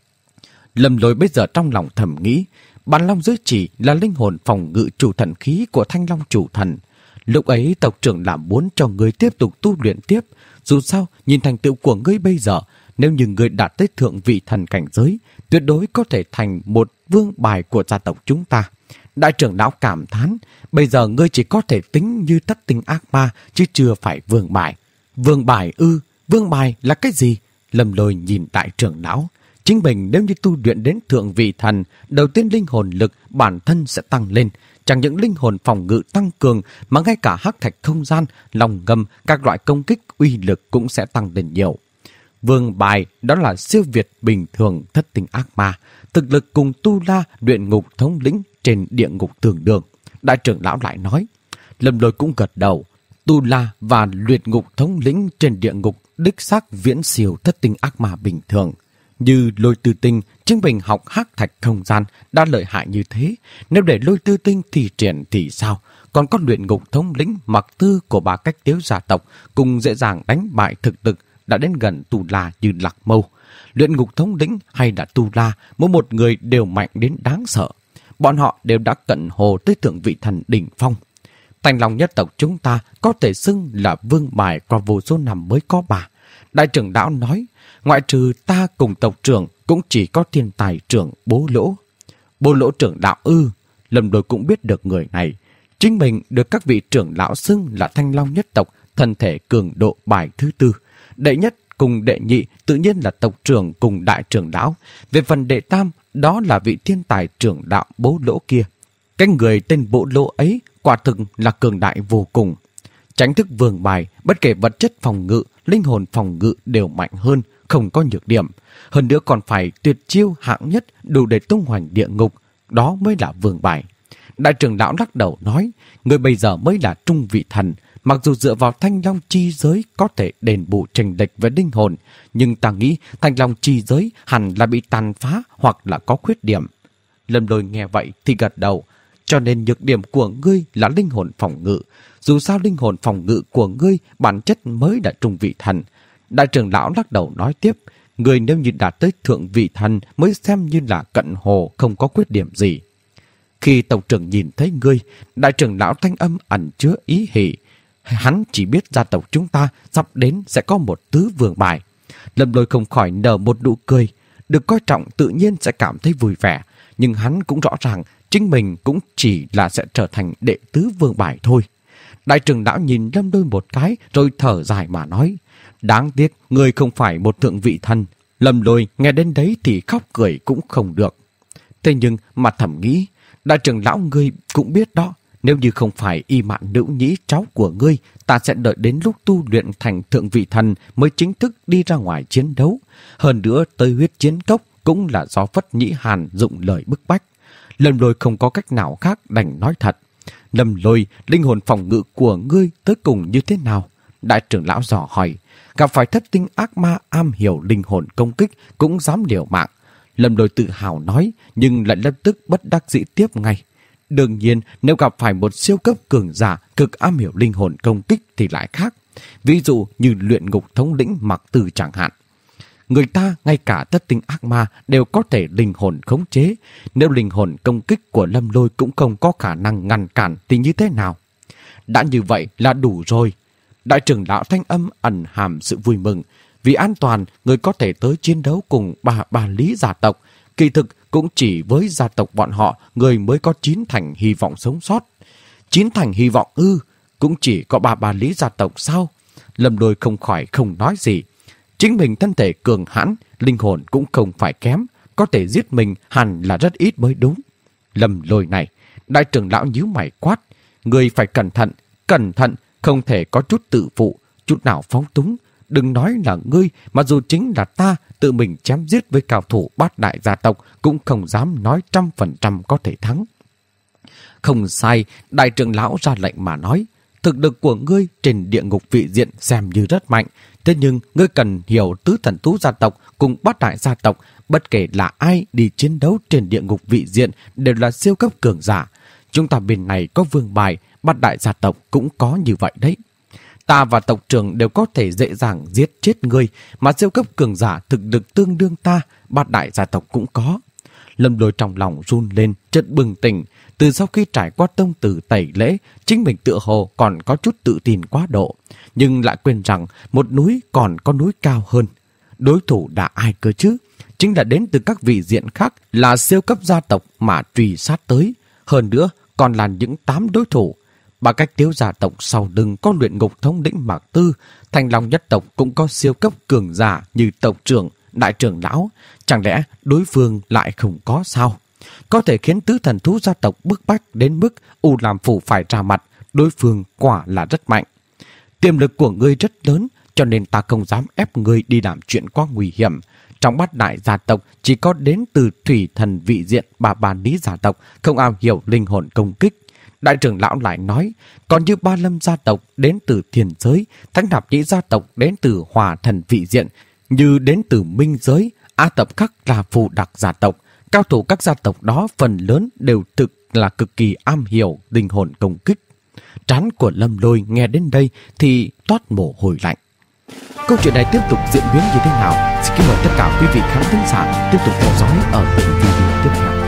Lâm Lôi bây giờ trong lòng thầm nghĩ, Bàn Long giới chỉ là linh hồn phòng ngự chủ thần khí của Thanh Long chủ thần. Lúc ấy tộc trưởng làm muốn cho ngươi tiếp tục tu luyện tiếp. Dù sao, nhìn thành tựu của ngươi bây giờ, nếu như ngươi đạt tới thượng vị thần cảnh giới, tuyệt đối có thể thành một vương bài của gia tộc chúng ta. Đại trưởng lão cảm thán, bây giờ ngươi chỉ có thể tính như thất tinh ác ma, chứ chưa phải vương bài. Vương bài ư, vương bài là cái gì? Lâm Lôi nhìn đại trưởng lão. Chính mình nếu như tu luyện đến thượng vị thần, đầu tiên linh hồn lực bản thân sẽ tăng lên. Chẳng những linh hồn phòng ngự tăng cường, mà ngay cả hắc thạch không gian, lòng ngầm, các loại công kích uy lực cũng sẽ tăng lên nhiều. Vương bài đó là siêu việt bình thường thất tinh ác ma, thực lực cùng Tu La luyện ngục thống lĩnh trên địa ngục tương đương. Đại trưởng lão lại nói. Lâm Lôi cũng gật đầu. Tu La và luyện ngục thống lĩnh trên địa ngục đích xác viễn siêu thất tinh ác ma bình thường. Như Lôi Tư Tinh, chính mình học hắc thạch không gian đã lợi hại như thế. Nếu để Lôi Tư Tinh thì triển thì sao? Còn có luyện ngục thống lĩnh Mặc Tư của bà Cách Tiếu gia tộc cùng dễ dàng đánh bại thực lực đã đến gần Tu La như Lạc Mâu. Luyện ngục thống lĩnh hay là Tu La, mỗi một người đều mạnh đến đáng sợ. Bọn họ đều đã cận hồ tới thượng vị thần đỉnh phong. Thanh Long nhất tộc chúng ta có thể xưng là vương bài qua vô số năm mới có bà. Đại trưởng lão nói, ngoại trừ ta cùng tộc trưởng cũng chỉ có thiên tài trưởng Bố Lỗ. Bố Lỗ trưởng đạo ư? Lâm Lôi cũng biết được người này. Chính mình được các vị trưởng lão xưng là Thanh Long nhất tộc, thân thể cường độ bài thứ tư. Đệ nhất cùng đệ nhị tự nhiên là tộc trưởng cùng đại trưởng lão. Về phần đệ tam, đó là vị thiên tài trưởng đạo Bố Lỗ kia. Cái người tên Bố Lỗ ấy quả thực là cường đại vô cùng. Tránh thức vương bài, bất kể vật chất phòng ngự, linh hồn phòng ngự đều mạnh hơn, không có nhược điểm. Hơn nữa còn phải tuyệt chiêu hạng nhất đủ để tung hoành địa ngục. Đó mới là vương bài. Đại trưởng lão lắc đầu nói, người bây giờ mới là trung vị thần. Mặc dù dựa vào Thanh Long chi giới có thể đền bù chênh lệch với linh hồn, nhưng ta nghĩ Thanh Long chi giới hẳn là bị tàn phá hoặc là có khuyết điểm. Lâm Lôi nghe vậy thì gật đầu. Cho nên nhược điểm của ngươi là linh hồn phòng ngự. Dù sao linh hồn phòng ngự của ngươi bản chất mới là trung vị thần. Đại trưởng lão lắc đầu nói tiếp, ngươi nếu như đạt tới thượng vị thần mới xem như là cận hồ, không có khuyết điểm gì. Khi tộc trưởng nhìn thấy ngươi, đại trưởng lão thanh âm ẩn chứa ý hỉ. Hắn chỉ biết gia tộc chúng ta sắp đến sẽ có một tứ vương bài. Lâm Lôi không khỏi nở một nụ cười. Được coi trọng tự nhiên sẽ cảm thấy vui vẻ. Nhưng hắn cũng rõ ràng chính mình cũng chỉ là sẽ trở thành đệ tứ vương bài thôi. Đại trưởng lão nhìn Lâm Lôi một cái rồi thở dài mà nói, đáng tiếc người không phải một thượng vị thần. Lâm Lôi nghe đến đấy thì khóc cười cũng không được. Thế nhưng mà thầm nghĩ, đại trưởng lão ngươi cũng biết đó, nếu như không phải Y Mạn Nữ Nhĩ cháu của ngươi, ta sẽ đợi đến lúc tu luyện thành thượng vị thần mới chính thức đi ra ngoài chiến đấu. Hơn nữa tới huyết chiến cốc cũng là do Phất Nhĩ Hàn dụng lời bức bách. Lâm Lôi không có cách nào khác đành nói thật. Lâm Lôi, linh hồn phòng ngự của ngươi tới cùng như thế nào? Đại trưởng lão dò hỏi. Gặp phải thất tinh ác ma am hiểu linh hồn công kích cũng dám liều mạng. Lâm Lôi tự hào nói, nhưng lại lập tức bất đắc dĩ tiếp ngay. Đương nhiên, nếu gặp phải một siêu cấp cường giả cực am hiểu linh hồn công kích thì lại khác. Ví dụ như luyện ngục thống lĩnh Mặc Tư chẳng hạn. người ta ngay cả thất tinh ác ma đều có thể linh hồn khống chế. Nếu linh hồn công kích của Lâm Lôi cũng không có khả năng ngăn cản thì như thế nào? Đã như vậy là đủ rồi. Đại trưởng lão thanh âm ẩn hàm sự vui mừng. Vì an toàn, người có thể tới chiến đấu cùng bà bà Lý gia tộc. Kỳ thực cũng chỉ với gia tộc bọn họ, người mới có chín thành hy vọng sống sót. Chín thành hy vọng ư? Cũng chỉ có bà bà Lý gia tộc sao? Lâm Lôi không khỏi không nói gì. Chính mình thân thể cường hãn, linh hồn cũng không phải kém. Có thể giết mình hẳn là rất ít mới đúng. Lâm Lôi này, đại trưởng lão nhíu mày quát. Người phải cẩn thận, cẩn thận, không thể có chút tự phụ, chút nào phóng túng. Đừng nói là ngươi, mà dù chính là ta tự mình chém giết với cao thủ bát đại gia tộc cũng không dám nói trăm phần trăm có thể thắng. Không sai, đại trưởng lão ra lệnh mà nói. Thực lực của ngươi trên địa ngục vị diện xem như rất mạnh. Thế nhưng ngươi cần hiểu tứ thần thú gia tộc cùng bát đại gia tộc. Bất kể là ai đi chiến đấu trên địa ngục vị diện đều là siêu cấp cường giả. Chúng ta bên này có vương bài, bát đại gia tộc cũng có như vậy đấy. Ta và tộc trưởng đều có thể dễ dàng giết chết ngươi, mà siêu cấp cường giả thực lực tương đương ta, bát đại gia tộc cũng có. Lâm Lôi trong lòng run lên, chợt bừng tỉnh. Từ sau khi trải qua tông tử tẩy lễ, chính mình tựa hồ còn có chút tự tin quá độ, nhưng lại quên rằng một núi còn có núi cao hơn. Đối thủ đã ai cơ chứ? Chính là đến từ các vị diện khác, là siêu cấp gia tộc mà truy sát tới. Hơn nữa, còn là những tám đối thủ. Ba Cách Tiếu gia tộc sau lưng có luyện ngục thống lĩnh Mạc Tư, Thanh Long nhất tộc cũng có siêu cấp cường giả như tộc trưởng, đại trưởng lão. Chẳng lẽ đối phương lại không có sao? Có thể khiến tứ thần thú gia tộc bức bách đến mức U Lam Phủ phải ra mặt. Đối phương quả là rất mạnh. Tiềm lực của ngươi rất lớn, cho nên ta không dám ép ngươi đi làm chuyện quá nguy hiểm. Trong bát đại gia tộc chỉ có đến từ thủy thần vị diện bà bà Lý gia tộc không am hiểu linh hồn công kích. Đại trưởng lão lại nói, còn như Ba Lâm gia tộc đến từ thiên giới, Thánh Nạp Nhĩ gia tộc đến từ hòa thần vị diện, như đến từ minh giới, A Tập Khắc là phù đặc gia tộc. Cao thủ các gia tộc đó phần lớn đều thực là cực kỳ am hiểu linh hồn công kích. Trán của Lâm Lôi nghe đến đây thì toát mồ hôi lạnh. Câu chuyện này tiếp tục diễn biến như thế nào? Xin kính mời tất cả quý vị khán thính giả tiếp tục theo dõi ở những video tiếp theo.